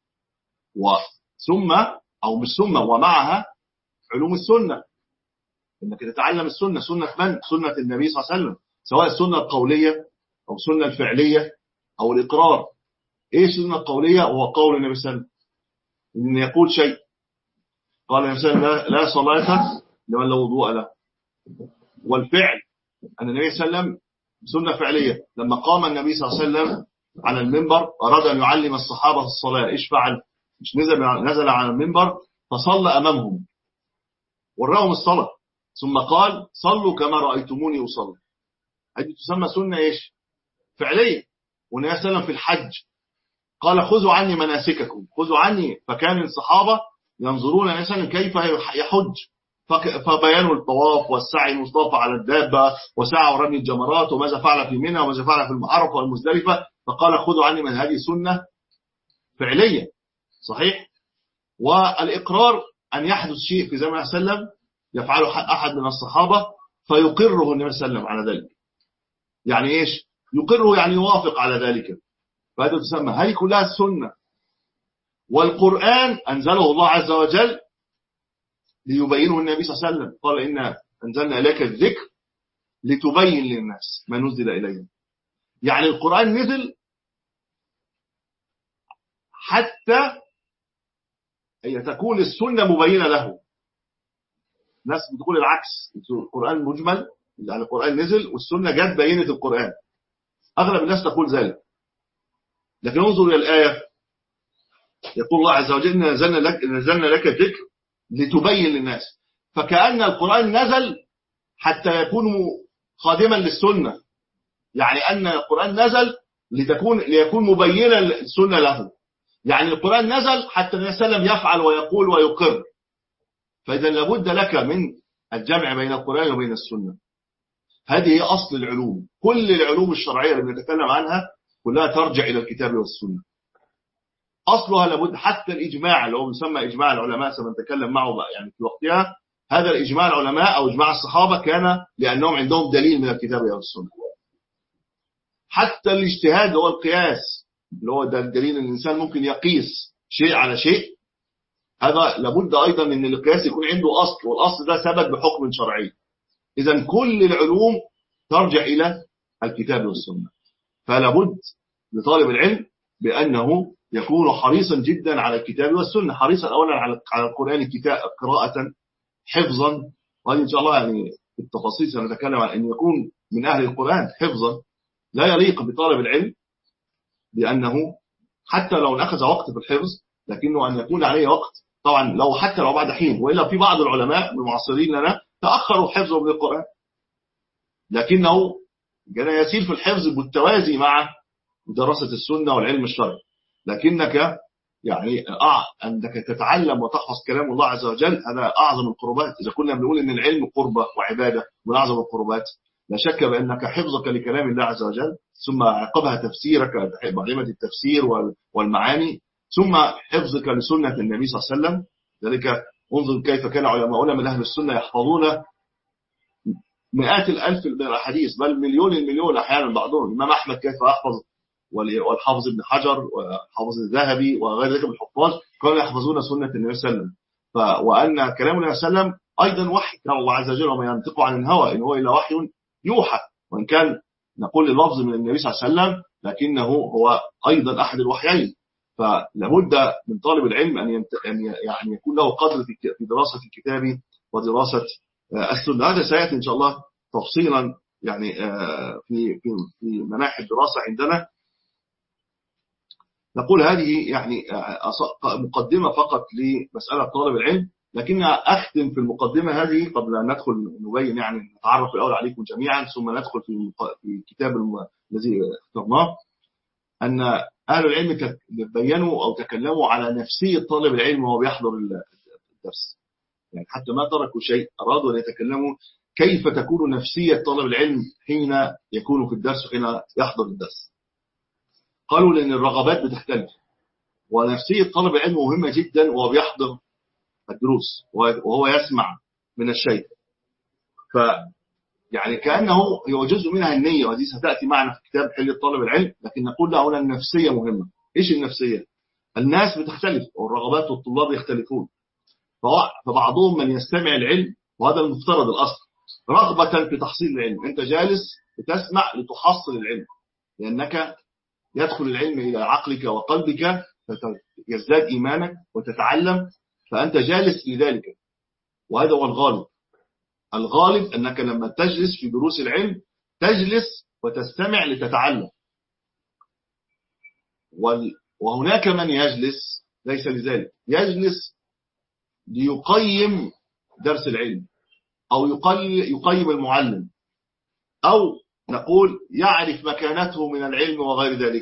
وثم أو مش ثم ومعها علوم السنة، إنك تتعلم السنة. سنة من؟ سنة النبي صلى الله عليه وسلم، سواء السنة القولية أو السنة الفعلية أو الإقرار. إيه السنة القولية؟ وهو قول النبي صلى الله عليه وسلم، إن يقول شيء قال النبي صلى الله عليه وسلم لا صلاة لمن لا وضوء له. والفعل أن النبي صلى الله عليه وسلم سنة فعلية، لما قام النبي صلى الله عليه وسلم على المنبر أراد أن يعلم الصحابة الصلاة، إيش فعل؟ مش نزل على المنبر فصلى أمامهم وراهم الصلاة، ثم قال صلوا كما رأيتموني أصلي. هذه تسمى سنة إيش؟ فعلية. والنبي صلى الله عليه وسلم في الحج قال خذوا عني مناسككم، خذوا عني. فكان الصحابة ينظرون النبي صلى الله عليه وسلم كيف يحج، فبيانوا الطواف والسعي المصطفى على الدابة وسعى ورمي الجمرات وماذا فعل في منى وماذا فعل في المعرفة والمزدلفة. فقال خذوا عني من هذه سنة فعلية صحيح. والإقرار أن يحدث شيء في زمن النبي صلى الله عليه وسلم يفعله أحد من الصحابة فيقره النبي صلى الله عليه وسلم على ذلك. يعني إيش يقره؟ يعني يوافق على ذلك. فهذا تسمى، هذه كلها السنة. والقرآن أنزله الله عز وجل ليبينه النبي صلى الله عليه وسلم، قال إنا أنزلنا إليك الذكر لتبين للناس ما نزل إليهم. يعني القرآن نزل حتى تكون السنة مبينة له. ناس بتقول العكس، القرآن مجمل، يعني القرآن نزل والسنة جت بينت القرآن. أغلب الناس تقول ذلك، لكن انظر إلى الآية، يقول الله عز وجل نزلنا لك الذكر لتبين للناس. فكأن القرآن نزل حتى يكون خادما للسنة، يعني أن القرآن نزل ليكون مبينا السنة له. يعني القرآن نزل حتى النبي صلى الله عليه وسلم يفعل ويقول ويقر. فإذا لابد لك من الجمع بين القرآن وبين السنة. هذه هي أصل العلوم. كل العلوم الشرعية اللي بنتكلم عنها كلها ترجع إلى الكتاب والسنة، أصلها لابد. حتى الإجماع اللي هو يسمى إجماع العلماء سنتكلم معه بقى يعني في وقتها، هذا الإجماع العلماء أو إجماع الصحابة كان لأنهم عندهم دليل من الكتاب والسنة. حتى الاجتهاد هو القياس، اللي هو ده الدليل ان الانسان ممكن يقيس شيء على شيء، هذا لابد ايضا ان القياس يكون عنده اصل، والاصل ده ثبت بحكم شرعي. اذا كل العلوم ترجع الى الكتاب والسنه. فلا بد لطالب العلم بانه يكون حريصا جدا على الكتاب والسنه، حريصا اولا على القران قراءه، حفظا. وهذه ان شاء الله يعني بالتفاصيل سنتكلم عن ان يكون من اهل القران حفظا. لا يليق بطالب العلم بأنه حتى لو أخذ وقت في الحفظ لكنه أن يكون عليه وقت، طبعا حتى لو بعد حين. وإلا في بعض العلماء المعاصرين لنا تأخروا حفظه من القرآن، لكنه كان يسير في الحفظ بالتوازي مع دراسة السنة والعلم الشرعي. لكنك يعني أنك تتعلم وتحفظ كلام الله عز وجل، هذا أعظم القربات. إذا كنا بنقول أن العلم قربة وعبادة من أعظم القربات، لا شك بأنك حفظك لكلام الله عز وجل، ثم عقبها تفسيرك، معلومة التفسير والمعاني، ثم حفظك لسنة النبي صلى الله عليه وسلم. ذلك انظر كيف كان علماؤنا من أهل السنة يحفظون مئات الألف من الأحاديث، بل مليون المليون أحيانا بعضهم. الإمام أحمد كيف يحفظ، والحافظ ابن حجر والحافظ الذهبي وغير ذلك من الحفاظ كانوا يحفظون سنة النبي صلى الله عليه وسلم. وأن كلام النبي صلى الله عليه وسلم أيضا وحي، كما الله عز وجل وما ينطق عن الهوى إن هو إلا وحي يوحى، وإن كان نقول اللفظ من النبي صلى الله عليه وسلم لكنه هو أيضا أحد الوحيين. فلابد من طالب العلم أن يعني يكون له قدر في دراسة الكتاب ودراسة السنة. هذا سيأتي إن شاء الله تفصيلا يعني في مناحي الدراسة عندنا. نقول هذه يعني مقدمة فقط لمسألة طالب العلم، لكن أختم في المقدمة هذه قبل أن ندخل نبين يعني نتعرف الأول عليكم جميعا، ثم ندخل في الكتاب الذي اخترناه. أن أهل العلم بينوا أو تكلموا على نفسية طالب العلم وهو بيحضر الدرس، يعني حتى ما تركوا شيء، أرادوا أن يتكلموا كيف تكون نفسية طالب العلم حين يكون في الدرس وحين يحضر الدرس. قالوا لأن الرغبات بتختلف، ونفسية طالب العلم مهمة جدا وهو بيحضر الدروس وهو يسمع من الشيخ. يعني كأنه هو جزء منها النية، ودي ستأتي معنا في كتاب حلية طالب العلم. لكن نقول له هنا النفسية مهمة. إيش النفسية؟ الناس بتختلف والرغبات والطلاب يختلفون، فبعضهم من يستمع العلم، وهذا المفترض الأصل، رغبة في تحصيل العلم. أنت جالس بتسمع لتحصل العلم، لأنك يدخل العلم إلى عقلك وقلبك فيزداد إيمانك وتتعلم، فأنت جالس لذلك. وهذا هو الغالب. الغالب أنك لما تجلس في دروس العلم تجلس وتستمع لتتعلم. وهناك من يجلس ليس لذلك، يجلس ليقيم درس العلم، أو يقيم المعلم، أو نقول يعرف مكانته من العلم وغير ذلك.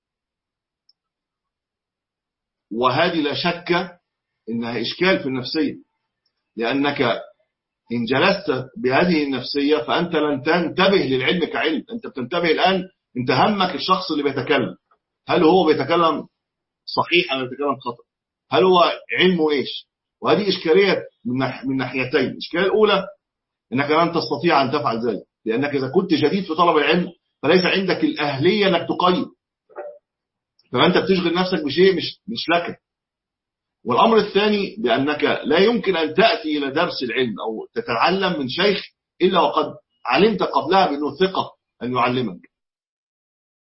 وهذه لا شك إنها إشكال في النفسية، لأنك إن جلست بهذه النفسية فأنت لن تنتبه للعلم كعلم. أنت بتنتبه الآن، أنت همك الشخص اللي بيتكلم، هل هو بيتكلم صحيح أو بيتكلم خطأ، هل هو علمه إيش. وهذه إشكالية من ناحيتين. الإشكالية الأولى أنك لن تستطيع أن تفعل ذلك، لأنك إذا كنت جديد في طلب العلم فليس عندك الأهلية أنك تقيم، فأنت بتشغل نفسك بشيء مش لك. والأمر الثاني بأنك لا يمكن أن تأتي إلى درس العلم أو تتعلم من شيخ إلا وقد علمت قبلها بأنه ثقة أن يعلمك.